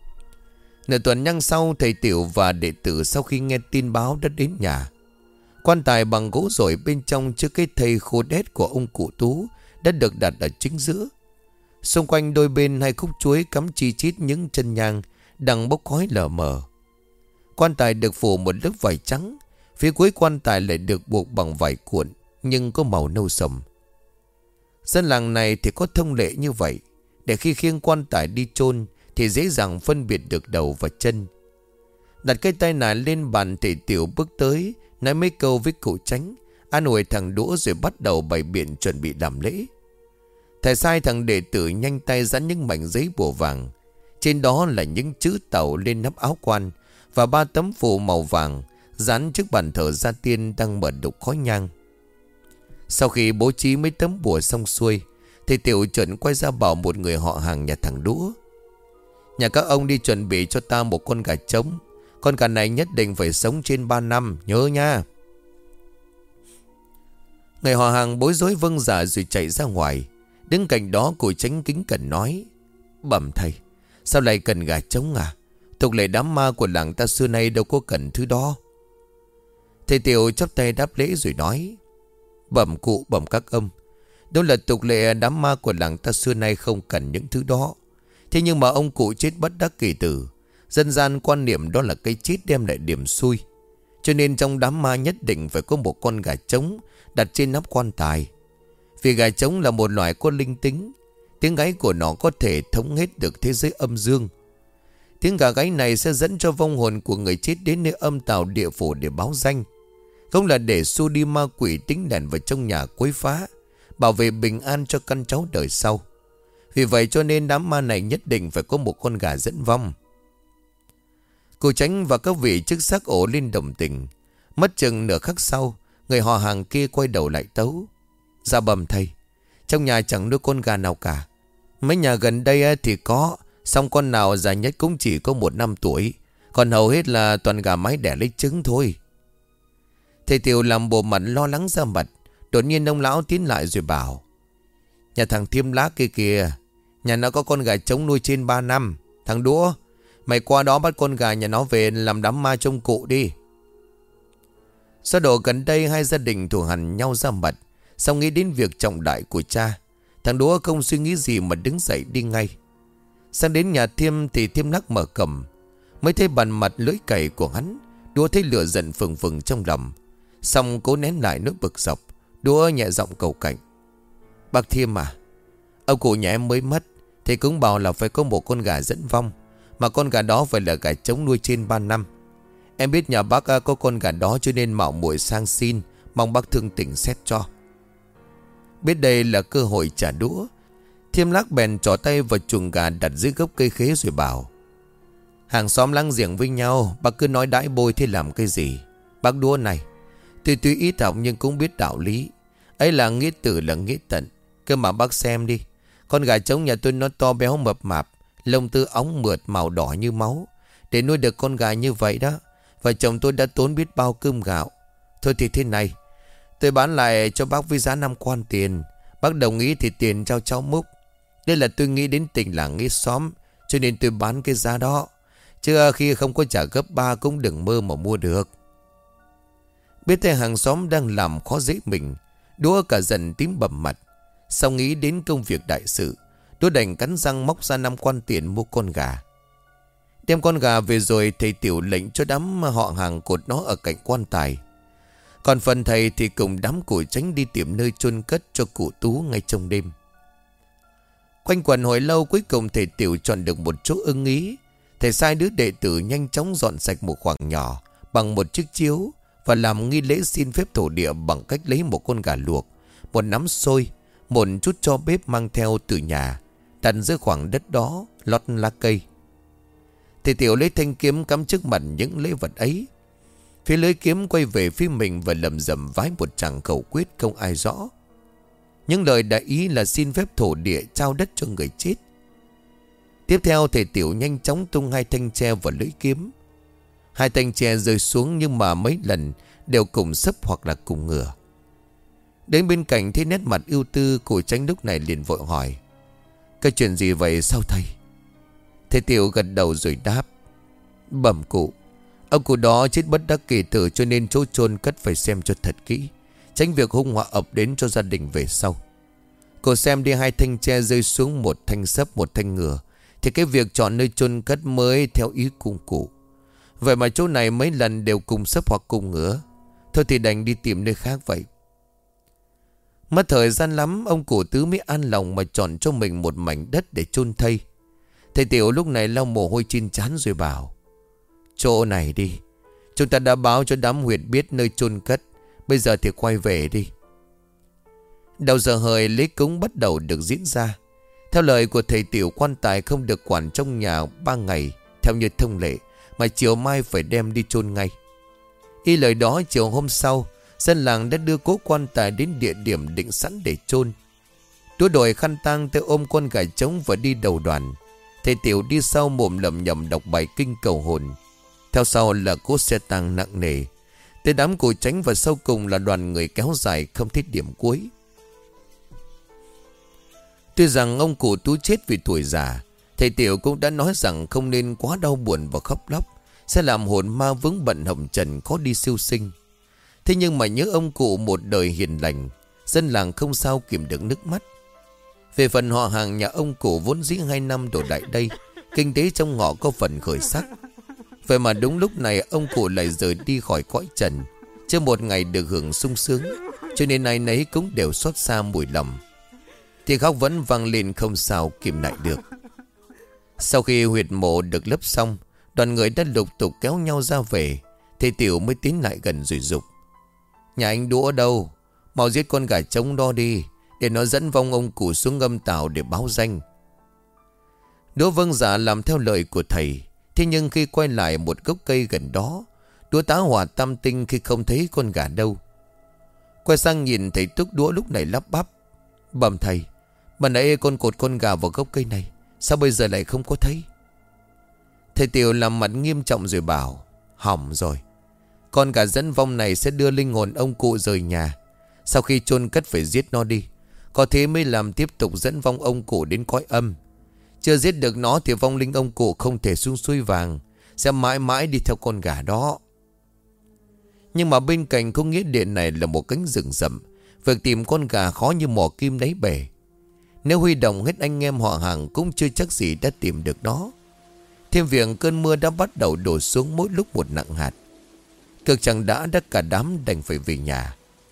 Nửa tuần nhang sau, thầy Tiểu và đệ tử sau khi nghe tin báo đã đến nhà. Quan tài bằng gỗ rồi bên trong chứa cái thây khô đét của ông cụ Tú đã được đặt ở chính giữa. Xung quanh đôi bên hai khúc chuối cắm chi chít những chân nhang đang bốc khói lờ mờ. Quan tài được phủ một lớp vải trắng, phía cuối quan tài lại được buộc bằng vải cuộn nhưng có màu nâu sầm. Dân làng này thì có thông lệ như vậy, để khi khiêng quan tài đi chôn thì dễ dàng phân biệt được đầu và chân. Đặt cái tay nải lên bàn, thầy Tiểu bước tới nói mấy câu với cụ Chánh, an ủi thằng Đũa rồi bắt đầu bày biện chuẩn bị làm lễ. Thầy sai thằng đệ tử nhanh tay dán những mảnh giấy bùa vàng, trên đó là những chữ Tàu lên nắp áo quan, và 3 tấm phù màu vàng dán trước bàn thờ gia tiên đang mở đục khói nhang. Sau khi bố trí mấy tấm bùa xong xuôi, thầy Tiểu chuẩn quay ra bảo một người họ hàng nhà thằng Đũa: nhà các ông đi chuẩn bị cho ta một con gà trống. Con gà này nhất định phải sống trên 3 năm, nhớ nha. Người họ hàng bối rối vâng dạ rồi chạy ra ngoài. Đứng cạnh đó, cụ Chánh kính cẩn nói: bẩm thầy, sao lại cần gà trống à? Tục lệ đám ma của làng ta xưa nay đâu có cần thứ đó. Thầy Tiểu chắp tay đáp lễ rồi nói: bẩm cụ, bẩm các ông, đó là tục lệ đám ma của làng ta xưa nay không cần những thứ đó. Thế nhưng mà ông cụ chết bất đắc kỳ tử, dân gian quan niệm đó là cái chết đem lại điểm xui, cho nên trong đám ma nhất định phải có một con gà trống đặt trên nắp quan tài. Vì gà trống là một loài có linh tính, tiếng gáy của nó có thể thống hết được thế giới âm dương. Tiếng gà gáy này sẽ dẫn cho vong hồn của người chết đến nơi âm tào địa phủ để báo danh, không là để xua đi ma quỷ tính đèn vào trong nhà quấy phá, bảo vệ bình an cho con cháu đời sau. Vì vậy cho nên đám ma này nhất định phải có một con gà dẫn vong. Cụ Chánh và các vị chức sắc ổ lên đồng tình. Mất chừng nửa khắc sau, người họ hàng kia quay đầu lại tấu: dạ bẩm thầy, trong nhà chẳng nuôi con gà nào cả. Mấy nhà gần đây thì có, song con nào già nhất cũng chỉ có 1 năm tuổi, còn hầu hết là toàn gà mái đẻ lấy trứng thôi. Thầy Tiểu làm bộ mặt lo lắng ra mặt, Đột nhiên ông lão tiến lại rồi bảo: Nhà thằng Thiêm Lá kia kìa, nhà nó có con gà trống nuôi trên 3 năm. Thằng Đũa, mày qua đó bắt con gà nhà nó về làm đám ma trông cụ đi. Sau đó gần đây hai gia đình thù hằn nhau ra mặt. Xong nghĩ đến việc trọng đại của cha, thằng Đũa không suy nghĩ gì mà đứng dậy đi ngay. Sang đến nhà Thiêm thì Thiêm Lắc mở cổng. Mới thấy bàn mặt lưỡi cày của hắn, Đũa thấy lửa giận phừng phừng trong lòng. Xong cố nén lại nỗi bực dọc, Đũa nhẹ giọng cầu cạnh: Bác Thiêm à, ông cụ nhà em mới mất, thì cũng bảo là phải có một con gà dẫn vong, mà con gà đó phải là gà trống nuôi trên 3 năm. Em biết nhà bác có con gà đó cho nên mạo muội sang xin, mong bác thương tình xét cho. Biết đây là cơ hội trả đũa, Thiêm Lắc bèn trỏ tay vào chuồng gà đặt dưới gốc cây khế rồi bảo: Hàng xóm láng giềng với nhau, bác cứ nói đãi bôi thế làm cái gì? Bác Đũa này, tuy ít học nhưng cũng biết đạo lý. Ấy là nghĩa tử là nghĩa tận. Cơ mà bác xem đi, con gà trống nhà tôi nó to béo mập mạp, lông tơ óng mượt màu đỏ như máu. Để nuôi được con gà như vậy đó, vợ chồng tôi đã tốn biết bao cơm gạo. Thôi thì thế này, tôi bán lại cho bác với giá 5 quan tiền. Bác đồng ý thì tiền trao cháu múc. Đây là tôi nghĩ đến tình làng nghĩa xóm, cho nên tôi bán cái giá đó. Chứ khi không có trả gấp 3 cũng đừng mơ mà mua được. Biết thấy hàng xóm đang làm khó dễ mình, Đũa cả dần tím bầm mặt. Sau nghĩ đến công việc đại sự, Đũa đành cắn răng móc ra 5 quan tiền mua con gà. Đem con gà về rồi, thầy Tiểu lệnh cho đám họ hàng cột nó ở cạnh quan tài. Còn phần thầy thì cùng đám củi tránh đi tìm nơi chôn cất cho cụ Tú ngay trong đêm. Quanh quẩn hồi lâu, cuối cùng thầy Tiểu chọn được một chỗ ưng ý. Thầy sai đứa đệ tử nhanh chóng dọn sạch một khoảng nhỏ bằng một chiếc chiếu và làm nghi lễ xin phép thổ địa bằng cách lấy một con gà luộc, một nắm xôi, một chút tro bếp mang theo từ nhà, đặt dưới khoảng đất đó lót lá cây. Thầy Tiểu lấy thanh kiếm cắm trước mặt những lễ vật ấy. Phía lưỡi kiếm quay về phía mình và lầm rầm vái một tràng khẩu quyết không ai rõ. Những lời đại ý là xin phép thổ địa trao đất cho người chết. Tiếp theo thầy Tiểu nhanh chóng tung 2 thanh tre vào lưỡi kiếm. 2 thanh tre rơi xuống nhưng mà mấy lần đều cùng sấp hoặc là cùng ngửa. Đến bên cạnh thấy nét mặt ưu tư, cụ Tránh lúc này liền vội hỏi: Cái chuyện gì vậy sao thầy? Thầy Tiểu gật đầu rồi đáp: Bẩm cụ, ông cụ đó chết bất đắc kỳ tử, cho nên chỗ chôn cất phải xem cho thật kỹ, tránh việc hung họa ập đến cho gia đình về sau. Cô xem đi, 2 thanh tre rơi xuống, một thanh sấp một thanh ngửa, thì cái việc chọn nơi chôn cất mới theo ý cung cụ. Vậy mà chỗ này mấy lần đều cùng sấp hoặc cùng ngửa. Thôi thì đành đi tìm nơi khác vậy. Mất thời gian lắm, ông cụ Tứ mới an lòng mà chọn cho mình một mảnh đất để chôn thây. Thầy Tiểu lúc này lau mồ hôi trên trán rồi bảo: Chỗ này đi, chúng ta đã báo cho đám huyệt biết nơi chôn cất, bây giờ thì quay về đi. Đầu giờ hời lễ cúng bắt đầu được diễn ra. Theo lời của thầy Tiểu, quan tài không được quản trong nhà 3 ngày theo như thông lệ, mà chiều mai phải đem đi chôn ngay. Y lời đó, chiều hôm sau, dân làng đã đưa cố quan tài đến địa điểm định sẵn để chôn. Đũa đội khăn tang tới ôm con gà trống và đi đầu đoàn. Thầy Tiểu đi sau mồm lẩm nhẩm đọc bài kinh cầu hồn. Theo sau là cỗ xe tang nặng nề, tới đám cụ Tránh, và sau cùng là đoàn người kéo dài không thấy điểm cuối. Tuy rằng ông cụ Tú chết vì tuổi già, thầy Tiểu cũng đã nói rằng không nên quá đau buồn và khóc lóc, sẽ làm hồn ma vướng bận hồng trần khó đi siêu sinh. Thế nhưng mà nhớ ông cụ một đời hiền lành, dân làng không sao kìm được nước mắt. Về phần họ hàng nhà ông cụ vốn dĩ 2 năm đổ lại đây, kinh tế trong họ có phần khởi sắc. Vậy mà đúng lúc này ông cụ lại rời đi khỏi cõi trần, chưa một ngày được hưởng sung sướng, cho nên ai nấy cũng đều xót xa mùi lòng. Thì khóc vẫn vang lên không sao kìm lại được. Sau khi huyệt mộ được lấp xong, đoàn người đã lục tục kéo nhau ra về. Thầy Tiểu mới tiến lại gần rồi dục: Nhà anh Đũa đâu? Mau giết con gà trống đó đi, để nó dẫn vong ông cụ xuống âm tào để báo danh. Đũa vâng dạ làm theo lời của thầy. Thế nhưng khi quay lại một gốc cây gần đó, Đũa tá hỏa tam tinh khi không thấy con gà đâu. Quay sang nhìn thầy Túc, Đũa lúc này lắp bắp: Bẩm thầy, mà nãy con cột con gà vào gốc cây này, sao bây giờ lại không có thấy? Thầy Tiểu làm mặt nghiêm trọng rồi bảo: Hỏng rồi, con gà dẫn vong này sẽ đưa linh hồn ông cụ rời nhà. Sau khi chôn cất phải giết nó đi, có thế mới làm tiếp tục dẫn vong ông cụ đến cõi âm. Chưa giết được nó thì vong linh ông cụ không thể xuống suối vàng, sẽ mãi mãi đi theo con gà đó. Nhưng mà bên cạnh có nghĩa địa này là một cánh rừng rậm, việc tìm con gà khó như mò kim đáy bể. Nếu huy động hết anh em họ hàng cũng chưa chắc gì đã tìm được nó. Thêm việc cơn mưa đã bắt đầu đổ xuống mỗi lúc một nặng hạt. Cực chẳng đã cả đám đành phải về nhà.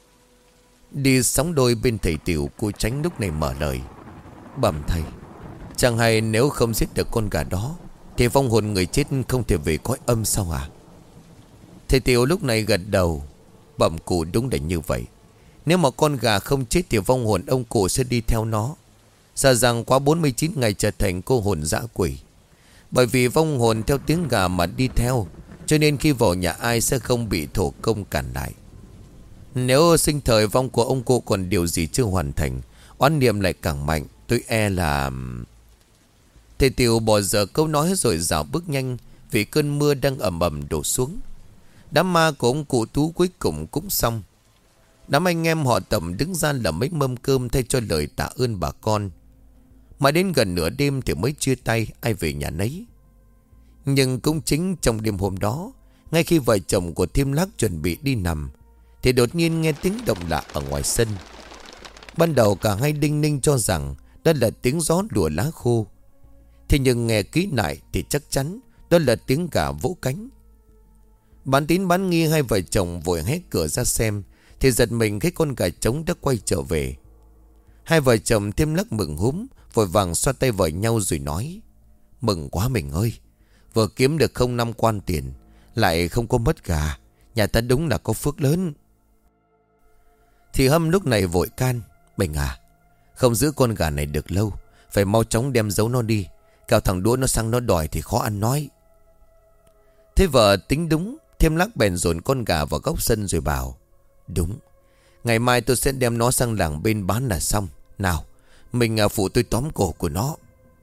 Đi sóng đôi bên thầy tiểu, cô Tránh lúc này mở lời. Bẩm thầy, chẳng hay nếu không giết được con gà đó thì vong hồn người chết không thể về cõi âm sao à? Thầy tiểu lúc này gật đầu. Bẩm cụ, đúng là như vậy. Nếu mà con gà không chết thì vong hồn ông cụ sẽ đi theo nó, sợ rằng quá 49 ngày trở thành cô hồn dã quỷ. Bởi vì vong hồn theo tiếng gà mà đi theo, cho nên khi vào nhà ai sẽ không bị thổ công cản lại. Nếu sinh thời vong của ông cụ còn điều gì chưa hoàn thành, oán niệm lại càng mạnh, tôi e là... Thầy tiểu bỏ dở câu nói rồi dạo bước nhanh, vì cơn mưa đang ầm ầm đổ xuống. Đám ma của ông cụ Tú cuối cùng cũng xong. Đám anh em họ Tầm đứng ra làm mấy mâm cơm thay cho lời tạ ơn bà con. Mà đến gần nửa đêm thì mới chia tay, ai về nhà nấy. Nhưng cũng chính trong đêm hôm đó, ngay khi vợ chồng của Thiêm Lắc chuẩn bị đi nằm, thì đột nhiên nghe tiếng động lạ ở ngoài sân. Ban đầu cả hai đinh ninh cho rằng đó là tiếng gió lùa lá khô. Thế nhưng nghe kỹ lại thì chắc chắn đó là tiếng gà vỗ cánh. Bán tín bán nghi hai vợ chồng vội hé cửa ra xem, thì giật mình thấy con gà trống đã quay trở về. Hai vợ chồng Thiêm Lắc mừng húm, vội vàng xoa tay vào nhau rồi nói: Mừng quá mình ơi, vừa kiếm được không 5 quan tiền, lại không có mất gà, nhà ta đúng là có phước lớn. Thì Hâm lúc này vội can: Mình à, không giữ con gà này được lâu, phải mau chóng đem giấu nó đi, cào thằng Đũa nó sang nó đòi thì khó ăn nói. Thế vợ tính đúng, Thiêm Lắc bèn dồn con gà vào góc sân rồi bảo: Đúng, ngày mai tôi sẽ đem nó sang làng bên bán là xong. Nào, mình phụ tôi tóm cổ của nó.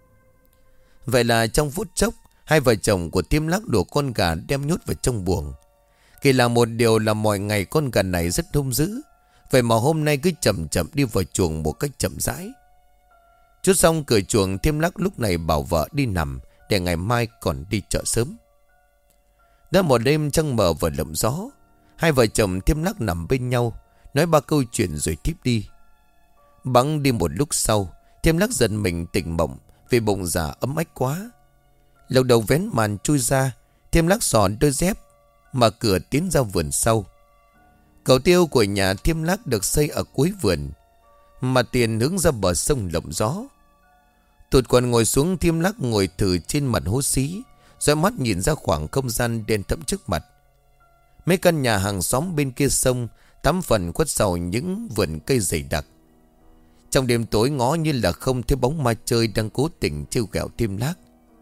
Vậy là trong phút chốc, hai vợ chồng của Thiêm Lắc đuổi con gà đem nhốt vào trong buồng. Kỳ lạ một điều là mọi ngày con gà này rất hung dữ, vậy mà hôm nay cứ chậm chậm đi vào chuồng một cách chậm rãi. Chút xong cửa chuồng, Thiêm Lắc lúc này bảo vợ đi nằm để ngày mai còn đi chợ sớm. Đã một đêm trăng mờ và lộng gió, hai vợ chồng Thiêm Lắc nằm bên nhau, nói ba câu chuyện rồi thiếp đi. Bẵng đi một lúc sau, Thiêm Lắc giật mình tỉnh mộng vì bụng dạ ấm ách quá. Lầu đầu vén màn chui ra, Thiêm Lắc xỏ đôi dép, mở cửa tiến ra vườn sau. Cầu tiêu của nhà Thiêm Lắc được xây ở cuối vườn, mà tiền hướng ra bờ sông lộng gió. Tụt quần ngồi xuống, Thiêm Lắc ngồi thử trên mặt hố xí, rồi mắt nhìn ra khoảng không gian đen thẫm trước mặt. Mấy căn nhà hàng xóm bên kia sông tắm phần khuất sau những vườn cây dày đặc. Trong đêm tối ngó như là không thấy bóng ma chơi đang cố tình trêu ghẹo Thiêm Lắc.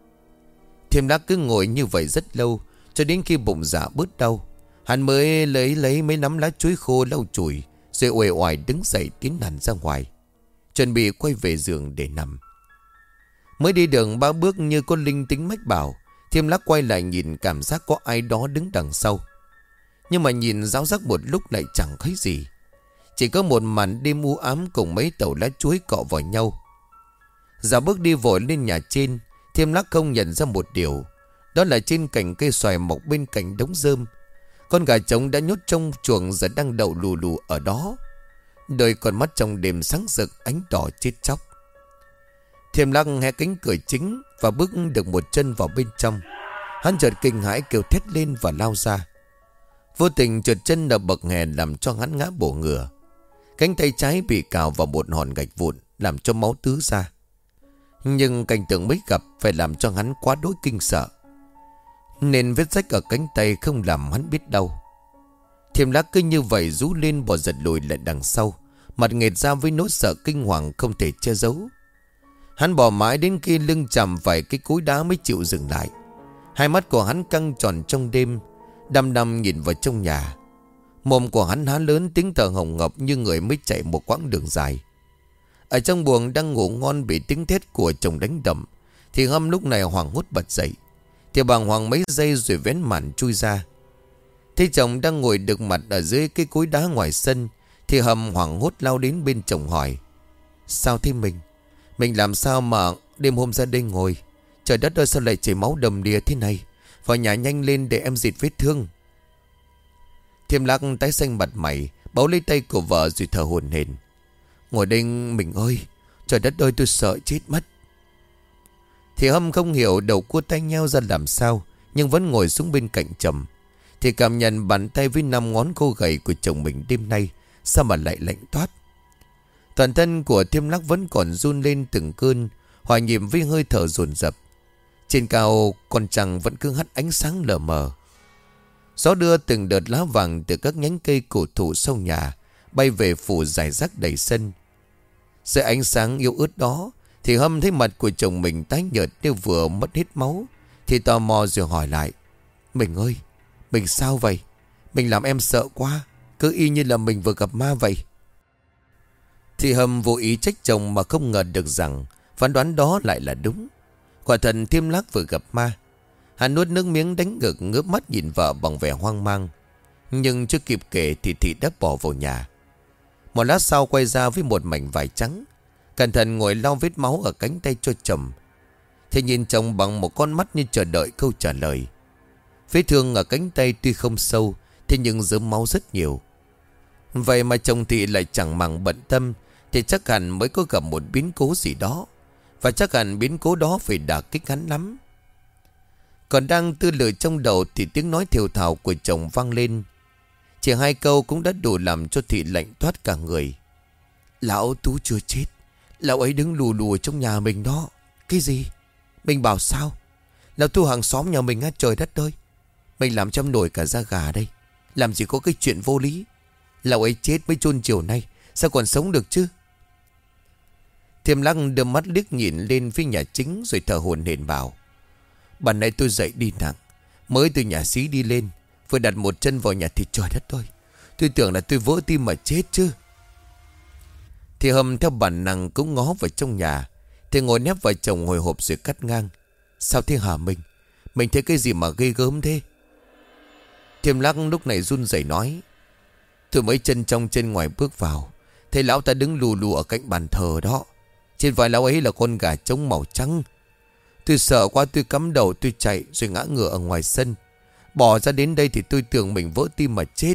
Thiêm Lắc cứ ngồi như vậy rất lâu, cho đến khi bụng dạ bớt đau, hắn mới lấy mấy nắm lá chuối khô lau chùi, rồi uể oải đứng dậy tiến hẳn ra ngoài, chuẩn bị quay về giường để nằm. Mới đi đường 3 bước như có linh tính mách bảo, Thiêm Lắc quay lại nhìn, cảm giác có ai đó đứng đằng sau. Nhưng mà nhìn ráo rắc một lúc lại chẳng thấy gì, chỉ có một màn đêm u ám cùng mấy tàu lá chuối cọ vào nhau. Dạ bước đi vội lên nhà trên, Thiêm Lắc không nhận ra một điều, đó là trên cành cây xoài mọc bên cạnh đống rơm, con gà trống đã nhốt trong chuồng giờ đang đậu lù lù ở đó, đôi con mắt trong đêm sáng rực ánh đỏ chết chóc. Thiêm Lắc hé cánh cửa chính và bước được một chân vào bên trong. Hắn chợt kinh hãi kêu thét lên và lao ra. Vô tình trượt chân ở bậc hè làm cho hắn ngã bổ ngửa. Cánh tay trái bị cào vào một hòn gạch vụn, làm cho máu tứ ra. Nhưng cảnh tượng mới gặp phải làm cho hắn quá đỗi kinh sợ, nên vết rách ở cánh tay không làm hắn biết đau. Thiêm Lắc cứ như vậy rú lên bò giật lùi lại đằng sau, mặt nghệt ra với nỗi sợ kinh hoàng không thể che giấu. Hắn bò mãi đến khi lưng chạm phải cái cối đá mới chịu dừng lại. Hai mắt của hắn căng tròn trong đêm, đăm đăm nhìn vào trong nhà. Mồm của hắn há lớn, tiếng thở hồng ngọc như người mới chạy một quãng đường dài. Ở trong buồng đang ngủ ngon bị tiếng thét của chồng đánh đập, thì Hâm lúc này hoảng hốt bật dậy. Thì bàng hoàng mấy giây rồi vén màn chui ra. Thấy chồng đang ngồi đực mặt ở dưới cái cối đá ngoài sân, Thì Hâm hoảng hốt lao đến bên chồng hỏi: Sao thế mình? Mình làm sao mà đêm hôm ra đây ngồi? Trời đất ơi, sao lại chảy máu đầm đìa thế này? Vào nhà nhanh lên để em dịt vết thương. Thiêm Lắc tái xanh mặt mày, bấu lấy tay của vợ rồi thở hổn hển: Ngồi đây mình ơi, trời đất ơi, tôi sợ chết mất. Thì Hâm không hiểu đầu cua tay nheo ra làm sao, nhưng vẫn ngồi xuống bên cạnh chồng. Thì cảm nhận bàn tay với 5 ngón khô gầy của chồng mình đêm nay sao mà lại lạnh toát. Toàn thân của Thiêm Lắc vẫn còn run lên từng cơn, hòa nhịp với hơi thở dồn dập. Trên cao con trăng vẫn cứ hắt ánh sáng lờ mờ. Gió đưa từng đợt lá vàng từ các nhánh cây cổ thụ sau nhà bay về phủ rải rác đầy sân. Dưới ánh sáng yếu ớt đó thì Hâm thấy mặt của chồng mình tái nhợt như vừa mất hết máu. Thì tò mò rồi hỏi lại: Mình ơi, mình sao vậy? Mình làm em sợ quá, cứ y như là mình vừa gặp ma vậy. Thì Hâm vô ý trách chồng mà không ngờ được rằng phán đoán đó lại là đúng. Quả thật Thiêm Lắc vừa gặp ma. Hắn nuốt nước miếng đánh ngực, ngước mắt nhìn vợ bằng vẻ hoang mang. Nhưng chưa kịp kể thì Thị đã bỏ vào nhà. Một lát sau quay ra với một mảnh vải trắng, cẩn thận ngồi lau vết máu ở cánh tay cho chồng. Thì nhìn chồng bằng một con mắt như chờ đợi câu trả lời. Vết thương ở cánh tay tuy không sâu, thế nhưng dớm máu rất nhiều. Vậy mà chồng Thị lại chẳng màng bận tâm, thì chắc hẳn mới có gặp một biến cố gì đó. Và chắc hẳn biến cố đó phải đả kích hắn lắm. Còn đang tư lự trong đầu thì tiếng nói thều thào của chồng vang lên. Chỉ 2 câu cũng đã đủ làm cho Thị lạnh toát cả người. Lão Tú chưa chết, lão ấy đứng lù lù trong nhà mình đó. Cái gì? Mình bảo sao? Lão Tú hàng xóm nhà mình á, trời đất ơi. Mình làm trăm nổi cả da gà đây. Làm gì có cái chuyện vô lý. Lão ấy chết mới chôn chiều nay, sao còn sống được chứ? Thiêm Lắc đưa mắt liếc nhìn lên phía nhà chính rồi thở hổn hển bảo: Ban nãy tôi dậy đi nặng, mới từ nhà xí đi lên, vừa đặt một chân vào nhà thì trời đất ơi, tôi tưởng là tôi vỡ tim mà chết chứ. Thì Hâm theo bản năng cũng ngó vào trong nhà. Thì ngồi nép vào chồng hồi hộp rồi cắt ngang: Sao thế hả mình? Mình thấy cái gì mà ghê gớm thế? Thiêm Lắc lúc này run rẩy nói: Tôi mới chân trong chân ngoài bước vào, thấy lão ta đứng lù lù ở cạnh bàn thờ đó. Trên vai lão ấy là con gà trống màu trắng. Tôi sợ quá, tôi cắm đầu tôi chạy rồi ngã ngửa ở ngoài sân. Bỏ ra đến đây thì tôi tưởng mình vỡ tim mà chết.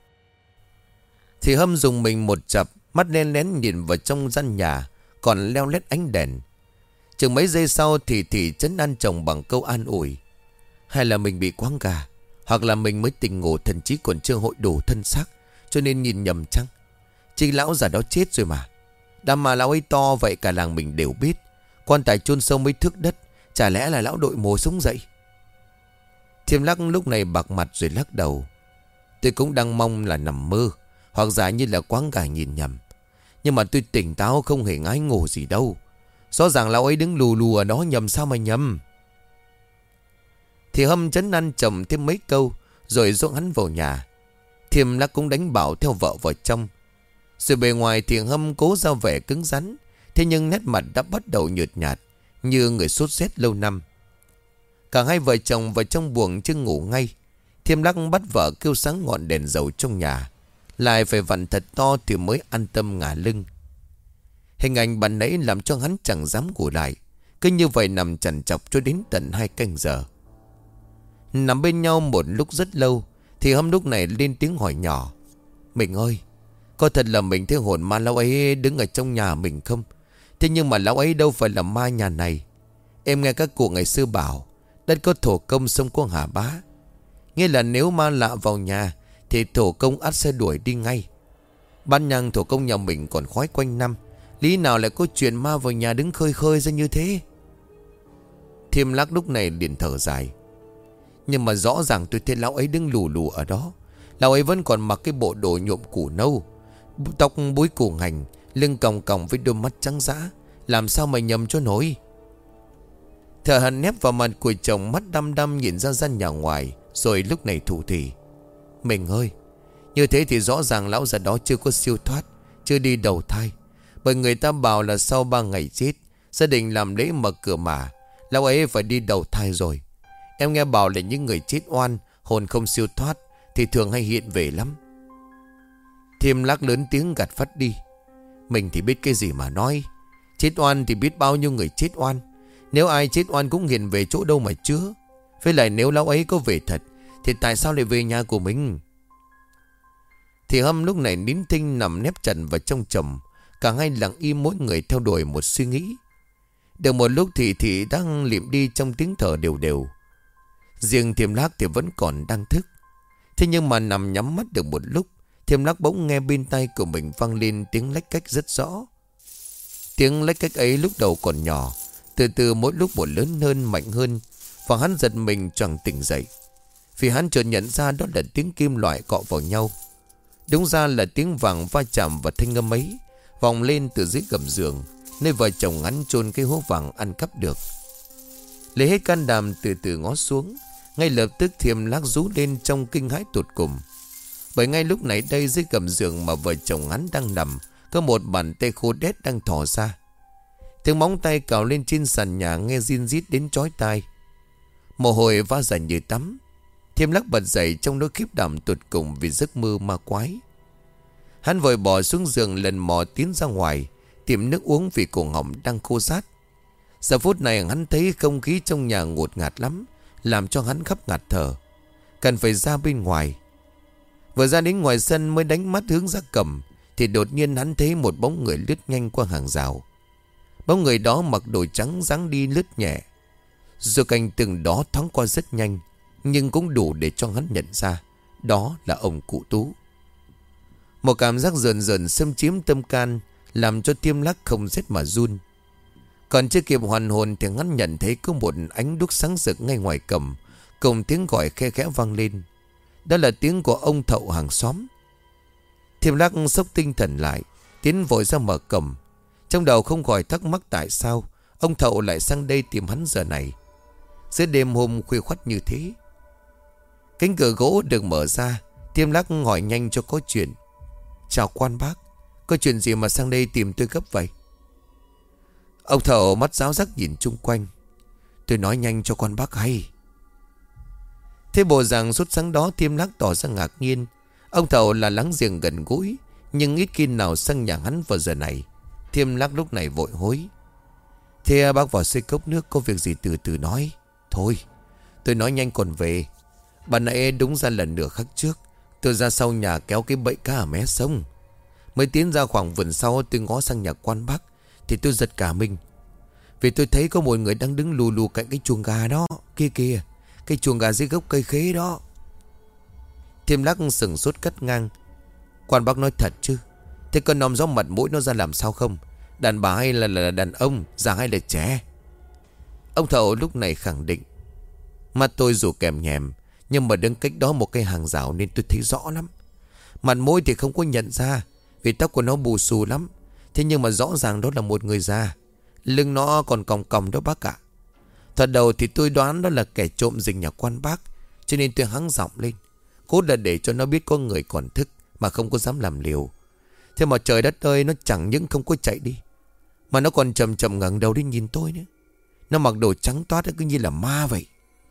Thì Hâm dùng mình một chập, mắt đen lén nhìn vào trong gian nhà còn leo lét ánh đèn. Chừng mấy giây sau thì trấn an chồng bằng câu an ủi: Hay là mình bị quáng gà, hoặc là mình mới tỉnh ngủ, thần trí còn chưa hội đủ thân xác, cho nên nhìn nhầm chăng? Chính lão già đó chết rồi mà. Đám mà lão ấy to vậy cả làng mình đều biết. Quan tài chôn sâu mới thước đất, chả lẽ là lão đội mồ sống dậy? Thiêm Lắc lúc này bạc mặt rồi lắc đầu: Tôi cũng đang mong là nằm mơ, hoặc giả như là quáng gà nhìn nhầm. Nhưng mà tôi tỉnh táo, không hề ngái ngủ gì đâu. Rõ ràng lão ấy đứng lù lù ở đó, nhầm sao mà nhầm. Thì Hâm trấn an chồng thêm mấy câu rồi dỗ hắn vào nhà. Thiêm Lắc cũng đánh bảo theo vợ vào trong. Rồi bề ngoài thì Hâm cố ra vẻ cứng rắn, thế nhưng nét mặt đã bắt đầu nhợt nhạt, như người sốt rét lâu năm. Cả hai vợ chồng vào trong buồng chưa ngủ ngay. Thiêm Lắc bắt vợ kêu sáng ngọn đèn dầu trong nhà, lại phải vặn thật to thì mới an tâm ngả lưng. Hình ảnh ban nãy làm cho hắn chẳng dám ngủ lại, cứ như vậy nằm chằn chọc cho đến tận 2 canh giờ. Nằm bên nhau một lúc rất lâu thì Hâm lúc này lên tiếng hỏi nhỏ: Mình ơi, có thật là mình thấy hồn ma lão ấy đứng ở trong nhà mình không? Thế nhưng mà lão ấy đâu phải là ma nhà này. Em nghe các cụ ngày xưa bảo đất có thổ công sông có hà bá, nghĩa là nếu ma lạ vào nhà thì thổ công ắt sẽ đuổi đi ngay. Ban nhang thổ công nhà mình còn khói quanh năm, lý nào lại có chuyện ma vào nhà đứng khơi khơi ra như thế? Thiêm Lắc lúc này liền thở dài: Nhưng mà rõ ràng tôi thấy lão ấy đứng lù lù ở đó. Lão ấy vẫn còn mặc cái bộ đồ nhuộm củ nâu, tóc búi củ hành, lưng còng còng với đôi mắt trắng dã, làm sao mà nhầm cho nổi. Thở hằn nép vào mặt của chồng, mắt đăm đăm nhìn ra gian nhà ngoài, rồi lúc này thủ thỉ: Mình ơi, như thế thì rõ ràng lão già đó chưa có siêu thoát, chưa đi đầu thai. Bởi người ta bảo là sau 3 ngày chết, gia đình làm lễ mở cửa mà, lão ấy phải đi đầu thai rồi. Em nghe bảo là những người chết oan, hồn không siêu thoát thì thường hay hiện về lắm. Thiêm Lác lớn tiếng gạt phắt đi. Mình thì biết cái gì mà nói. Chết oan thì biết bao nhiêu người chết oan. Nếu ai chết oan cũng hiện về chỗ đâu mà chứa. Với lại nếu lão ấy có về thật thì tại sao lại về nhà của mình? Thì Hâm lúc này nín thinh nằm nép chặt vào trong chồng. Cả hai lặng im mỗi người theo đuổi một suy nghĩ. Được một lúc thì đang liệm đi trong tiếng thở đều đều. Riêng Thiêm Lác thì vẫn còn đang thức. Thế nhưng mà nằm nhắm mắt được một lúc, Thiêm Lác bỗng nghe bên tai của mình vang lên tiếng lách cách rất rõ. Tiếng lách cách ấy lúc đầu còn nhỏ, từ từ mỗi lúc một lớn hơn, mạnh hơn. Và hắn giật mình choàng tỉnh dậy, vì hắn chợt nhận ra đó là tiếng kim loại cọ vào nhau. Đúng ra là tiếng vàng va chạm và thanh âm ấy vọng lên từ dưới gầm giường, nơi vợ chồng hắn chôn cái hố vàng ăn cắp được. Lấy hết can đảm từ từ ngó xuống, ngay lập tức Thiêm Lác rú lên trong kinh hãi tột cùng. Bởi ngay lúc này đây, dưới gầm giường mà vợ chồng hắn đang nằm, có một bàn tay khô đét đang thò ra. Tiếng móng tay cào lên trên sàn nhà nghe rin rít đến chói tai. Mồ hôi vã ra như tắm. Thiêm Lác bật dậy trong nỗi khiếp đảm tột cùng vì giấc mơ ma quái. Hắn vội bỏ xuống giường, lần mò tiến ra ngoài tìm nước uống vì cổ họng đang khô rát. Giờ phút này hắn thấy không khí trong nhà ngột ngạt lắm, làm cho hắn khắp ngạt thở, cần phải ra bên ngoài. Vừa ra đến ngoài sân mới đánh mắt hướng ra cầm, thì đột nhiên hắn thấy một bóng người lướt nhanh qua hàng rào. Bóng người đó mặc đồ trắng, dáng đi lướt nhẹ. Rồi cành từng đó thoáng qua rất nhanh, nhưng cũng đủ để cho hắn nhận ra đó là ông cụ Tú. Một cảm giác rờn rờn xâm chiếm tâm can, làm cho Thiêm Lác không rét mà run. Còn chưa kịp hoàn hồn thì hắn nhận thấy có một ánh đuốc sáng rực ngay ngoài cầm, cùng tiếng gọi khe khẽ vang lên. Đó là tiếng của ông Thậu hàng xóm. Thiêm Lác sốc tinh thần lại, tiến vội ra mở cầm. Trong đầu không khỏi thắc mắc tại sao ông Thậu lại sang đây tìm hắn giờ này, giữa đêm hôm khuya khoắt như thế. Cánh cửa gỗ được mở ra. Thiêm Lác hỏi nhanh cho có chuyện. Chào quan bác, có chuyện gì mà sang đây tìm tôi gấp vậy? Ông Thậu mắt ráo rắc nhìn chung quanh. Tôi nói nhanh cho quan bác hay. Thế bộ dạng sốt sắng đó, Thiêm Lác tỏ ra ngạc nhiên. Ông Thậu là láng giềng gần gũi, nhưng ít khi nào sang nhà hắn vào giờ này. Thiêm Lác lúc này vội hối. Thế bác vào xơi cốc nước, có việc gì từ từ nói. Thôi tôi nói nhanh còn về. Bà nãy đúng ra là nửa khắc trước, tôi ra sau nhà kéo cái bẫy cá ở mé sông. Mới tiến ra khoảng vườn sau, tôi ngó sang nhà quan bác thì tôi giật cả mình, vì tôi thấy có một người đang đứng lù lù cạnh cái chuồng gà đó. Kia kìa, cái chuồng gà dưới gốc cây khế đó. Thiêm Lác sừng sốt cắt ngang. Quan bác nói thật chứ? Thế con nòm gió mặt mũi nó ra làm sao không? Đàn bà hay là đàn ông, già hay là trẻ? Ông Thậu lúc này khẳng định. Mắt tôi dù kèm nhèm, nhưng mà đứng cách đó một cây hàng rào nên tôi thấy rõ lắm. Mặt mũi thì không có nhận ra, vì tóc của nó bù xù lắm. Thế nhưng mà rõ ràng đó là một người già. Lưng nó còn còng còng đó bác ạ. Thật đầu thì tôi đoán đó là kẻ trộm rình nhà quan bác, cho nên tôi hắng giọng lên, cốt là để cho nó biết có người còn thức, mà không có dám làm liều. Thế mà trời đất ơi, nó chẳng những không có chạy đi, mà nó còn chậm chậm ngẩng đầu đi nhìn tôi nữa. Nó mặc đồ trắng toát cứ như là ma vậy.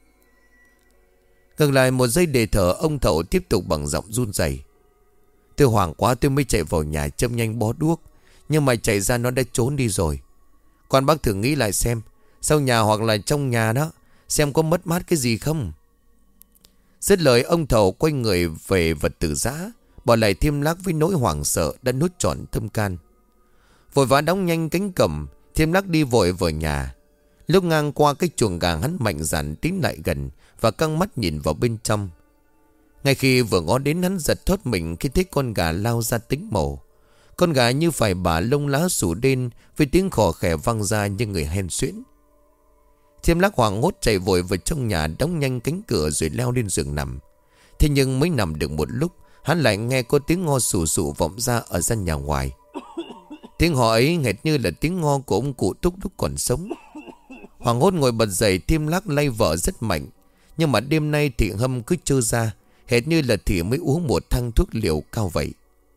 Ngừng lại một giây để thở, ông Thậu tiếp tục bằng giọng run rẩy. Tôi hoảng quá, tôi mới chạy vào nhà châm nhanh bó đuốc, nhưng mà chạy ra nó đã trốn đi rồi. Quan bác thử nghĩ lại xem, sau nhà hoặc là trong nhà đó, xem có mất mát cái gì không. Dứt lời, ông Thậu quay người về vật tử giã, bỏ lại Thiêm Lác với nỗi hoảng sợ đã nuốt trọn tâm can. Vội vã đóng nhanh cánh cổng, Thiêm Lác đi vội vào nhà. Lúc ngang qua cái chuồng gà, hắn mạnh dạn tiến lại gần và căng mắt nhìn vào bên trong. Ngay khi vừa ngó đến, hắn giật thót mình khi thấy con gà lao ra tính mổ. Con gà như phải bả lông lá sủ đen, với tiếng khò khè vang ra như người hen suyễn. Thiêm Lác hoảng hốt chạy vội vào trong nhà, đóng nhanh cánh cửa rồi leo lên giường nằm. Thế nhưng mới nằm được một lúc, hắn lại nghe có tiếng ngo sù sụ vọng ra ở gian nhà ngoài. Tiếng họ ấy hệt như là tiếng ngo của ông cụ Túc lúc còn sống. Hoảng hốt ngồi bật dậy, Thiêm Lác lay vợ rất mạnh. Nhưng mà đêm nay thì Hâm cứ trơ ra, hệt như là thì mới uống một thang thuốc liều cao vậy.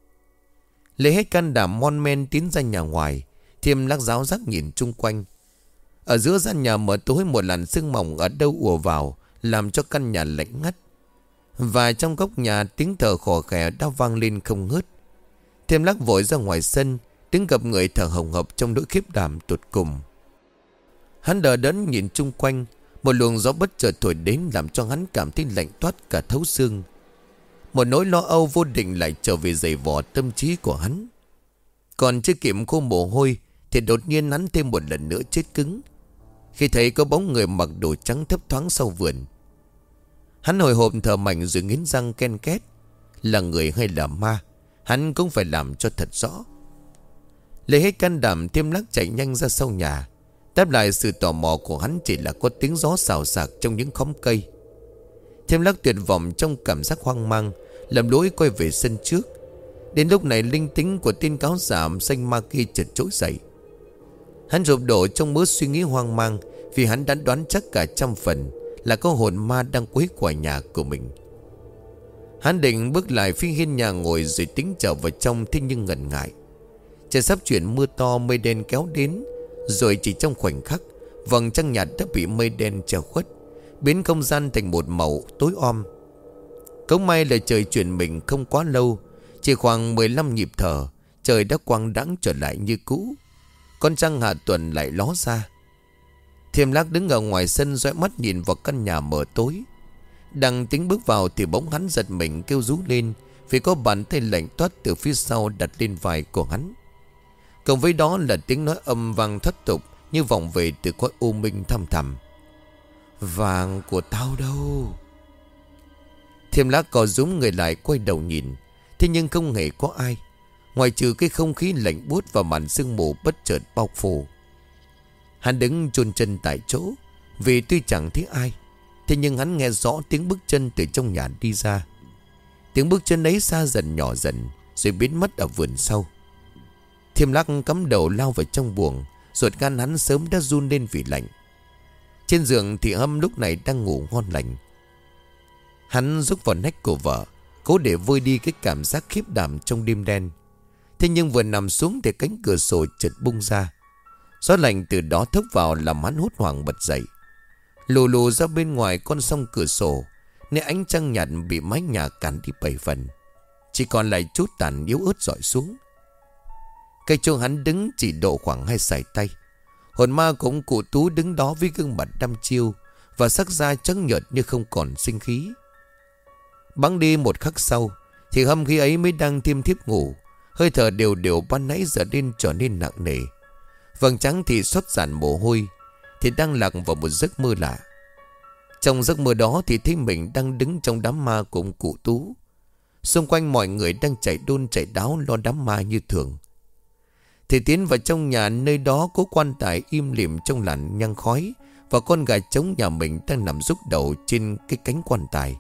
Lấy hết can đảm mon men tiến ra nhà ngoài, Thiêm Lác ráo rác nhìn chung quanh. Ở giữa gian nhà mờ tối, một làn sương mỏng ở đâu ùa vào, làm cho căn nhà lạnh ngắt. Và trong góc nhà, tiếng thở khò khè đã vang lên không ngớt. Thêm Lắc vội ra ngoài sân, đứng gặp người thở hồng hộc trong nỗi khiếp đảm tột cùng. Hắn đờ đẫn nhìn chung quanh. Một luồng gió bất chợt thổi đến làm cho hắn cảm thấy lạnh toát cả thấu xương. Một nỗi lo âu vô định lại trở về giày vò tâm trí của hắn. Còn chưa kịp khô mồ hôi thì đột nhiên hắn thêm một lần nữa chết cứng khi thấy có bóng người mặc đồ trắng thấp thoáng sau vườn. Hắn hồi hộp thở mạnh rồi nghiến răng ken két. Là người hay là ma, hắn cũng phải làm cho thật rõ. Lấy hết can đảm, Thêm Lắc chạy nhanh ra sau nhà. Đáp lại sự tò mò của hắn chỉ là có tiếng gió xào xạc trong những khóm cây. Thêm Lắc tuyệt vọng trong cảm giác hoang mang, lầm lỗi quay về sân trước. Đến lúc này linh tính của tên cáo giả xanh ma kia chợt trỗi dậy. Hắn rụp đổ trong mớ suy nghĩ hoang mang, vì hắn đã đoán chắc cả trăm phần là có hồn ma đang quấy quả nhà của mình. Hắn định bước lại phía hiên nhà ngồi rồi tính trở vào trong, thế nhưng ngần ngại. Trời sắp chuyển mưa to, mây đen kéo đến. Rồi chỉ trong khoảnh khắc, vầng trăng nhạt đã bị mây đen che khuất, biến không gian thành một màu tối om. Cũng may là trời chuyển mình không quá lâu. Chỉ khoảng 15 nhịp thở, trời đã quang đãng trở lại như cũ. Con trăng hạ tuần lại ló ra. Thêm Lắc đứng ở ngoài sân dõi mắt nhìn vào căn nhà mờ tối. Đang tính bước vào thì bỗng hắn giật mình kêu rú lên, vì có bàn tay lạnh toát từ phía sau đặt lên vai của hắn. Cộng với đó là tiếng nói âm vang thất tục như vọng về từ cõi u minh thăm thẳm. Vàng của tao đâu? Thêm Lắc co rúm người lại quay đầu nhìn. Thế nhưng không hề có ai, ngoài trừ cái không khí lạnh buốt và màn sương mù bất chợt bao phủ. Hắn đứng chôn chân tại chỗ, vì tuy chẳng thấy ai, thế nhưng hắn nghe rõ tiếng bước chân từ trong nhà đi ra. Tiếng bước chân ấy xa dần nhỏ dần, rồi biến mất ở vườn sau. Thêm Lắc cắm đầu lao vào trong buồng, ruột gan hắn sớm đã run lên vì lạnh. Trên giường thì Hâm lúc này đang ngủ ngon lành. Hắn rúc vào nách của vợ, cố để vơi đi cái cảm giác khiếp đảm trong đêm đen. Thế nhưng vừa nằm xuống thì cánh cửa sổ chợt bung ra. Gió lạnh từ đó thốc vào làm hắn hốt hoảng bật dậy. Lù lù ra bên ngoài con song cửa sổ, nơi ánh trăng nhạt bị mái nhà cản đi 7 phần, chỉ còn lại chút tàn yếu ớt rọi xuống. Cây chuông hắn đứng chỉ độ khoảng 2 sải tay. Hồn ma cũng cụ Tú đứng đó với gương mặt đăm chiêu và sắc da trắng nhợt như không còn sinh khí. Bắn đi một khắc sau thì Hâm khi ấy mới đang thiêm thiếp ngủ. Hơi thở đều đều ban nãy giờ đến trở nên nặng nề. Vầng trắng thì xót dàn mồ hôi, thì đang lạc vào một giấc mơ lạ. Trong giấc mơ đó thì thấy mình đang đứng trong đám ma cùng cụ Tú. Xung quanh mọi người đang chạy đôn chạy đáo lo đám ma như thường. Thì tiến vào trong nhà, nơi đó có quan tài im lìm trong làn nhang khói, và con gà trống nhà mình đang nằm rúc đầu trên cái cánh quan tài.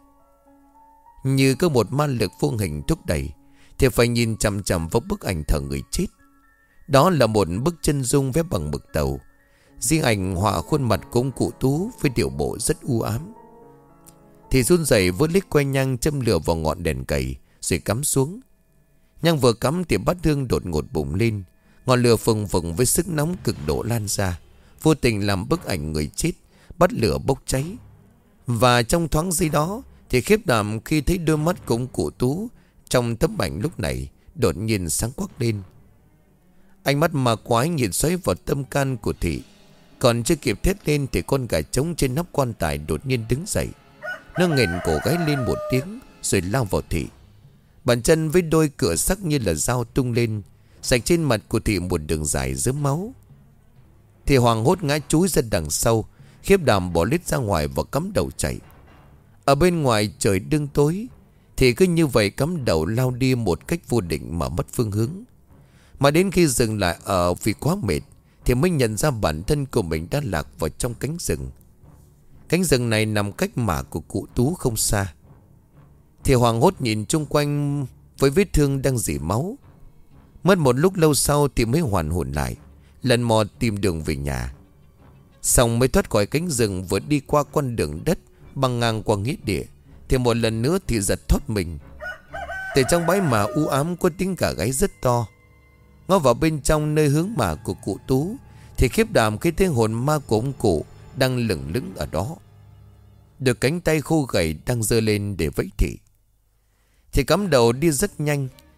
Như có một ma lực vô hình thúc đẩy, thì phải nhìn chằm chằm vào bức ảnh thờ người chết. Đó là một bức chân dung vẽ bằng mực tàu. Riêng ảnh họa khuôn mặt của ông cụ Tú với điệu bộ rất u ám. Thì run rẩy với lít que nhang châm lửa vào ngọn đèn cầy rồi cắm xuống. Nhang vừa cắm thì bát hương đột ngột bùng lên. Ngọn lửa phừng phừng với sức nóng cực độ lan ra, vô tình làm bức ảnh người chết bắt lửa bốc cháy. Và trong thoáng giây đó thì khiếp đảm khi thấy đôi mắt của ông cụ Tú trong tấm ảnh lúc này đột nhiên sáng quắc lên. Ánh mắt ma quái nhìn xoáy vào tâm can của Thị. Còn chưa kịp thét lên thì con gà trống trên nắp quan tài đột nhiên đứng dậy. Nó nghển cổ gáy lên một tiếng rồi lao vào Thị. Bàn chân với đôi cửa sắc như là dao tung lên, sạch trên mặt của Thị một đường dài rớm máu. Thì hoảng hốt ngã chúi ra đằng sau, khiếp đảm bỏ lít ra ngoài và cắm đầu chạy. Ở bên ngoài trời đương tối, thì cứ như vậy cắm đầu lao đi một cách vô định mà mất phương hướng. Mà đến khi dừng lại ở vì quá mệt thì mới nhận ra bản thân của mình đã lạc vào trong cánh rừng. Cánh rừng này nằm cách mả của cụ Tú không xa. Thì hoảng hốt nhìn chung quanh với vết thương đang rỉ máu. Mất một lúc lâu sau thì mới hoàn hồn lại, lần mò tìm đường về nhà. Xong mới thoát khỏi cánh rừng, vừa đi qua con đường đất băng ngang qua nghĩa địa thì một lần nữa thì giật thoát mình. Từ trong bãi mả u ám có tiếng gà gáy rất to. Ngó vào bên trong nơi hướng mả của cụ Tú thì khiếp đảm cái tiếng hồn ma của ông cụ đang lững lững ở đó, được cánh tay khô gầy đang giơ lên để vẫy Thị. Thì cắm đầu đi rất nhanh,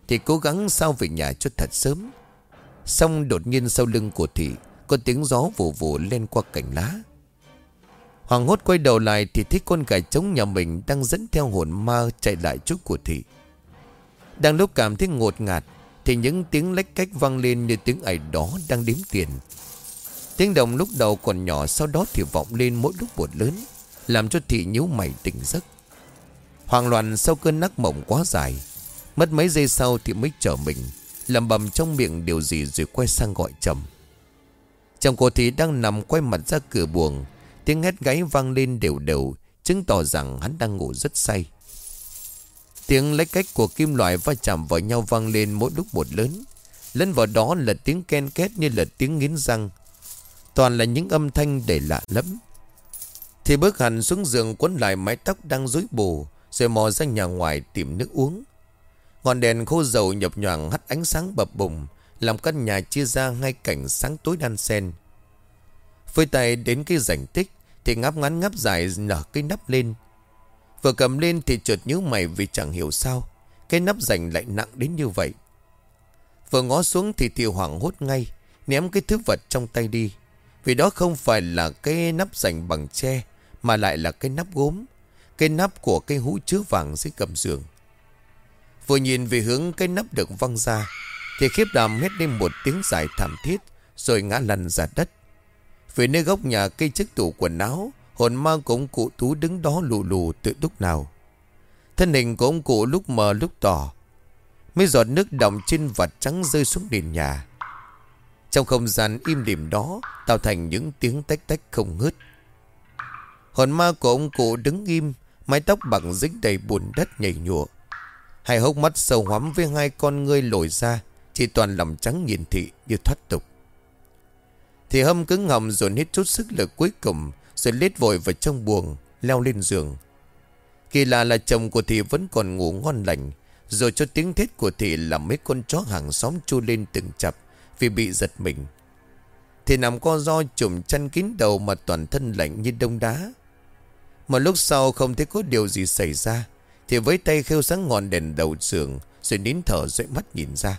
thì cố gắng sao về nhà cho thật sớm. Xong đột nhiên sau lưng của Thị có tiếng gió vù vù lên qua cành lá. Hoàng hốt quay đầu lại thì thấy con gà trống nhà mình đang dẫn theo hồn ma chạy lại chỗ của Thị. Đang lúc cảm thấy ngột ngạt thì những tiếng lách cách vang lên như tiếng ày đó đang đếm tiền. Tiếng động lúc đầu còn nhỏ, sau đó thì vọng lên mỗi lúc một lớn, làm cho Thị nhíu mày tỉnh giấc. Hoảng loạn sau cơn ác mộng quá dài, mất mấy giây sau thì mới trở mình, lẩm bẩm trong miệng điều gì rồi quay sang gọi chồng. Chồng cô Thị đang nằm quay mặt ra cửa buồng. Tiếng hét gáy vang lên đều đều, chứng tỏ rằng hắn đang ngủ rất say. Tiếng lách cách của kim loại va chạm vào nhau vang lên mỗi lúc một lớn. Lẫn vào đó là tiếng ken két như là tiếng nghiến răng. Toàn là những âm thanh đầy lạ lẫm. Thì bước hẳn xuống giường, quấn lại mái tóc đang rối bù, rồi mò ra nhà ngoài tìm nước uống. Ngọn đèn khô dầu nhập nhoàng hắt ánh sáng bập bùng, làm căn nhà chia ra hai cảnh sáng tối đan xen. Với tay đến cái rảnh tích thì ngáp ngắn ngáp dài nở cái nắp lên. Vừa cầm lên thì chợt nhíu mày vì chẳng hiểu sao cái nắp rảnh lại nặng đến như vậy. Vừa ngó xuống thì hoảng hốt ngay, ném cái thứ vật trong tay đi. Vì đó không phải là cái nắp rảnh bằng tre, mà lại là cái nắp gốm, cái nắp của cái hũ chứa vàng dưới gầm giường. Vừa nhìn về hướng cái nắp được văng ra thì khiếp đảm hét lên một tiếng dài thảm thiết, rồi ngã lăn ra đất. Về nơi góc nhà cây chiếc tủ quần áo, hồn ma của ông cụ Tú đứng đó lù lù từ lúc nào. Thân hình của ông cụ lúc mờ lúc tỏ, mấy giọt nước đọng trên vạt trắng rơi xuống nền nhà. Trong không gian im lìm đó tạo thành những tiếng tách tách không ngớt. Hồn ma của ông cụ đứng im, mái tóc bạc dính đầy bùn đất nhảy nhụa. Hai hốc mắt sâu hoắm với hai con ngươi lồi ra, chỉ toàn lòng trắng nhìn Thị như thoát tục. Thì Hâm cứng họng dồn hết chút sức lực cuối cùng, rồi lết vội vào trong buồng, leo lên giường. Kỳ lạ là chồng của Thị vẫn còn ngủ ngon lành, rồi cho tiếng thét của Thị làm mấy con chó hàng xóm chui lên từng chập vì bị giật mình. Thì nằm co ro trùm chăn kín đầu mà toàn thân lạnh như đông đá. Một lúc sau không thấy có điều gì xảy ra thì với tay khêu sáng ngọn đèn đầu giường, rồi nín thở dõi mắt nhìn ra.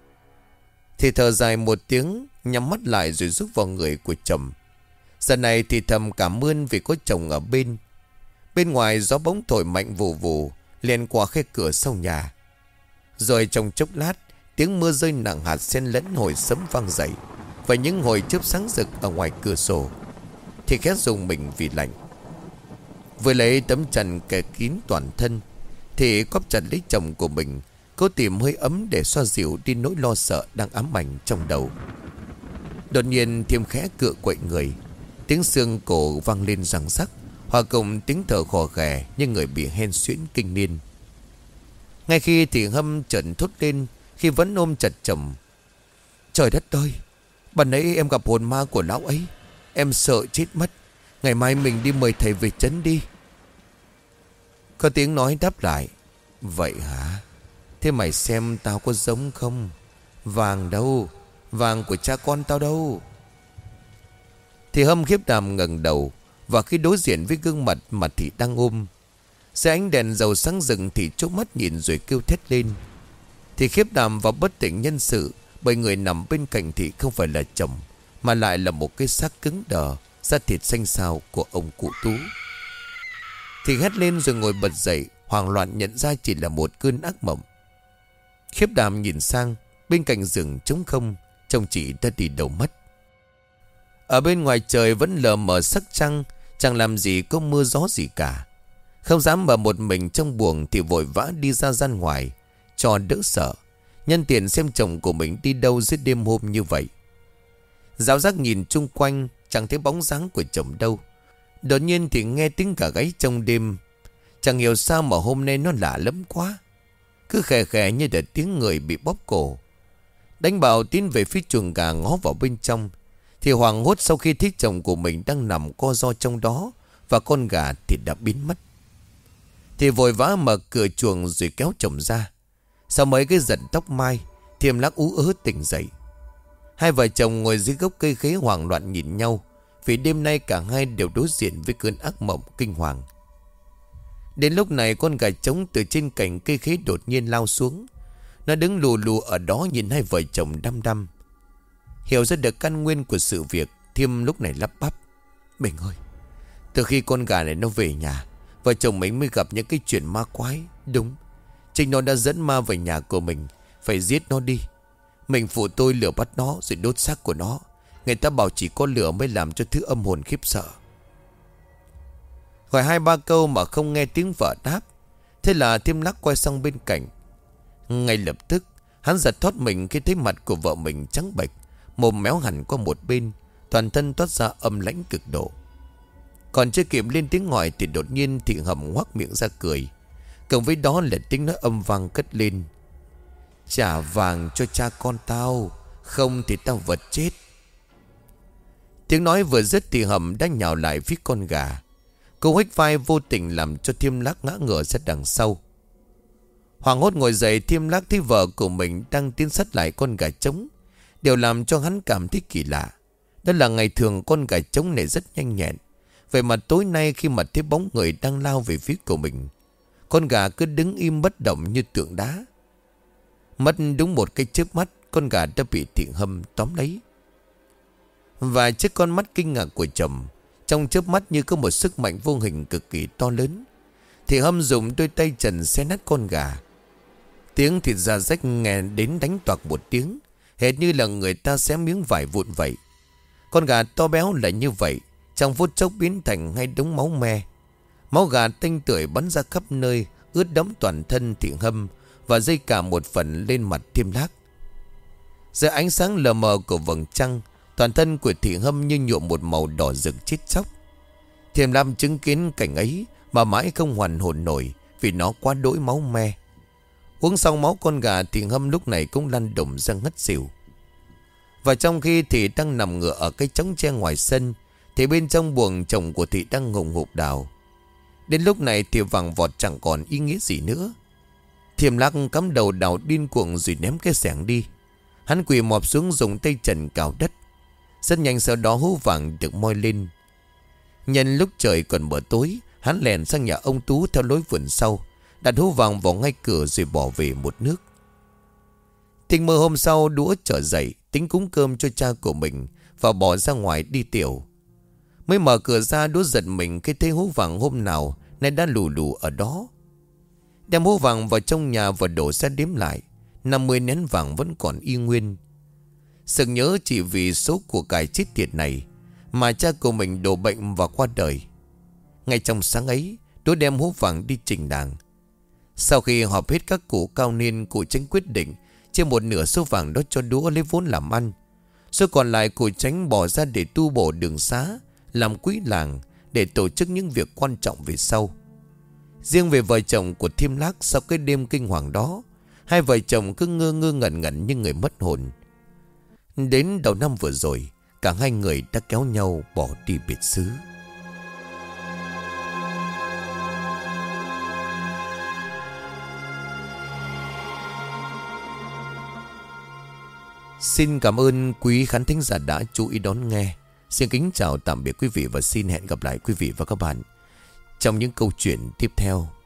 Thì thở dài một tiếng, nhắm mắt lại rồi rúc vào người của chồng. Giờ này thì thầm cảm ơn vì có chồng ở bên. Bên ngoài gió bóng thổi mạnh vù vù liền qua khe cửa sau nhà. Rồi trong chốc lát, tiếng mưa rơi nặng hạt xen lẫn hồi sấm vang dậy và những hồi chớp sáng rực ở ngoài cửa sổ. Thì khẽ dùng mình vì lạnh. Vừa lấy tấm chăn kẻ kín toàn thân thì cóp chặt lấy chồng của mình, cố tìm hơi ấm để xoa dịu đi nỗi lo sợ đang ám ảnh trong đầu. Đột nhiên Thiêm khẽ cựa quậy người, tiếng xương cổ vang lên răng rắc, hòa cùng tiếng thở khò khè như người bị hen suyễn kinh niên. Ngay khi thì Hâm chợt thốt lên khi vẫn ôm chặt chồng. Trời đất ơi, ban nãy em gặp hồn ma của lão ấy, em sợ chết mất. Ngày mai mình đi mời thầy về trấn đi. Có tiếng nói đáp lại. Vậy hả? Thế mày xem tao có giống không? Vàng đâu? Vàng của cha con tao đâu? Thì Hâm khiếp đảm ngẩng đầu, và khi đối diện với gương mặt mà Thị đang ôm, dưới ánh đèn dầu sáng rừng, Thị chố mắt nhìn rồi kêu thét lên. Thì khiếp đảm và bất tỉnh nhân sự, bởi người nằm bên cạnh Thị không phải là chồng, mà lại là một cái xác cứng đờ, da thịt xanh xao của ông cụ Tú. Thì hét lên rồi ngồi bật dậy, hoảng loạn nhận ra chỉ là một cơn ác mộng. Khiếp đảm nhìn sang, bên cạnh giường trống không, chồng chị đã đi đâu mất. Ở bên ngoài trời vẫn lờ mờ sắc trăng, chẳng làm gì có mưa gió gì cả. Không dám ở một mình trong buồng thì vội vã đi ra gian ngoài cho đỡ sợ, nhân tiện xem chồng của mình đi đâu dưới đêm hôm như vậy. Giáo giác nhìn chung quanh, chẳng thấy bóng dáng của chồng đâu. Đột nhiên thì nghe tiếng gà gáy trong đêm. Chẳng hiểu sao mà hôm nay nó lạ lắm quá, cứ khè khè như là tiếng người bị bóp cổ. Đánh bảo tiến về phía chuồng gà ngó vào bên trong, thì hoảng hốt sau khi thấy chồng của mình đang nằm co ro trong đó, và con gà thì đã biến mất. Thì vội vã mở cửa chuồng rồi kéo chồng ra. Sau mấy cái giật tóc mai, Thiêm lắc ú ớ tỉnh dậy. Hai vợ chồng ngồi dưới gốc cây khế hoảng loạn nhìn nhau, vì đêm nay cả hai đều đối diện với cơn ác mộng kinh hoàng. Đến lúc này con gà trống từ trên cành cây khế đột nhiên lao xuống. Nó đứng lù lù ở đó nhìn hai vợ chồng đăm đăm. Hiểu ra được căn nguyên của sự việc, Thiêm lúc này lắp bắp: Mình ơi, từ khi con gà này nó về nhà, vợ chồng mình mới gặp những cái chuyện ma quái. Đúng, chính nó đã dẫn ma về nhà của mình. Phải giết nó đi. Mình phụ tôi lửa bắt nó rồi đốt xác của nó. Người ta bảo chỉ có lửa mới làm cho thứ âm hồn khiếp sợ. Gọi 2-3 câu mà không nghe tiếng vợ đáp. Thế là Thiêm Lắc quay sang bên cạnh. Ngay lập tức hắn giật thoát mình khi thấy mặt của vợ mình trắng bệch, mồm méo hẳn qua một bên, toàn thân toát ra âm lãnh cực độ. Còn chưa kịp lên tiếng gọi thì đột nhiên Thị Hầm ngoác miệng ra cười. Cộng với đó là tiếng nói âm vang cất lên: Trả vàng cho cha con tao, không thì tao vật chết. Tiếng nói vừa dứt thì Hầm đã nhào lại phía con gà. Cô hích vai vô tình làm cho Thiêm Lắc ngã ngửa ra đằng sau. Hoảng hốt ngồi dậy, Thiêm Lắc thấy vợ của mình đang tiến sát lại con gà trống. Điều làm cho hắn cảm thấy kỳ lạ, đó là ngày thường con gà trống này rất nhanh nhẹn. Vậy mà tối nay khi mà thấy bóng người đang lao về phía của mình, con gà cứ đứng im bất động như tượng đá. Mất đúng một cái chớp mắt, con gà đã bị Thị Hâm tóm lấy. Và trước con mắt kinh ngạc của chồng, trong chớp mắt như có một sức mạnh vô hình cực kỳ to lớn, Thị Hâm dùng đôi tay trần xé nát con gà. Tiếng thịt da rách nghe đến đánh toạc một tiếng, hệt như là người ta xé miếng vải vụn vậy. Con gà to béo là như vậy, trong phút chốc biến thành hai đống máu me. Máu gà tanh tưởi bắn ra khắp nơi, ướt đẫm toàn thân Thị Hâm và dây cả một phần lên mặt Thiêm Lắc. Dưới ánh sáng lờ mờ của vầng trăng, toàn thân của Thị Hâm như nhuộm một màu đỏ rực chết chóc. Thiêm Lam chứng kiến cảnh ấy mà mãi không hoàn hồn nổi, vì nó quá đỗi máu me. Uống xong máu con gà, Thị Hâm lúc này cũng lăn đùng ra ngất xỉu. Và trong khi Thị đang nằm ngửa ở cái chõng tre ngoài sân, thì bên trong buồng chồng của Thị đang ngùng ngục đào. Đến lúc này thì vàng vọt chẳng còn ý nghĩa gì nữa. Thiêm Lắc cắm đầu đào điên cuồng rồi ném cái xẻng đi. Hắn quỳ mọp xuống dùng tay trần cào đất. Rất nhanh sau đó hú vàng được moi lên. Nhân lúc trời còn mờ tối, hắn lèn sang nhà ông Tú theo lối vườn sau, đặt hú vàng vào ngay cửa rồi bỏ về một nước. Tình mơ hôm sau, Đũa trở dậy tính cúng cơm cho cha của mình và bỏ ra ngoài đi tiểu. Mới mở cửa ra, Đũa giật mình khi thấy hú vàng hôm nào nay đã lù lù ở đó. Đem hú vàng vào trong nhà và đổ ra đếm lại, 50 nén vàng vẫn còn y nguyên. Sực nhớ chỉ vì số của cải chết tiệt này mà cha của mình đổ bệnh và qua đời. Ngay trong sáng ấy, Đũa đem hú vàng đi trình đàng. Sau khi họp hết các cụ cao niên, cụ Chánh quyết định chia một nửa số vàng đó cho Đũa lấy vốn làm ăn. Số còn lại cụ Chánh bỏ ra để tu bổ đường xá, làm quỹ làng, để tổ chức những việc quan trọng về sau. Riêng về vợ chồng của Thiêm Lắc, sau cái đêm kinh hoàng đó, hai vợ chồng cứ ngơ ngơ ngẩn ngẩn như người mất hồn. Đến đầu năm vừa rồi, cả hai người đã kéo nhau bỏ đi biệt xứ. Xin cảm ơn quý khán thính giả đã chú ý đón nghe. Xin kính chào tạm biệt quý vị và xin hẹn gặp lại quý vị và các bạn trong những câu chuyện tiếp theo.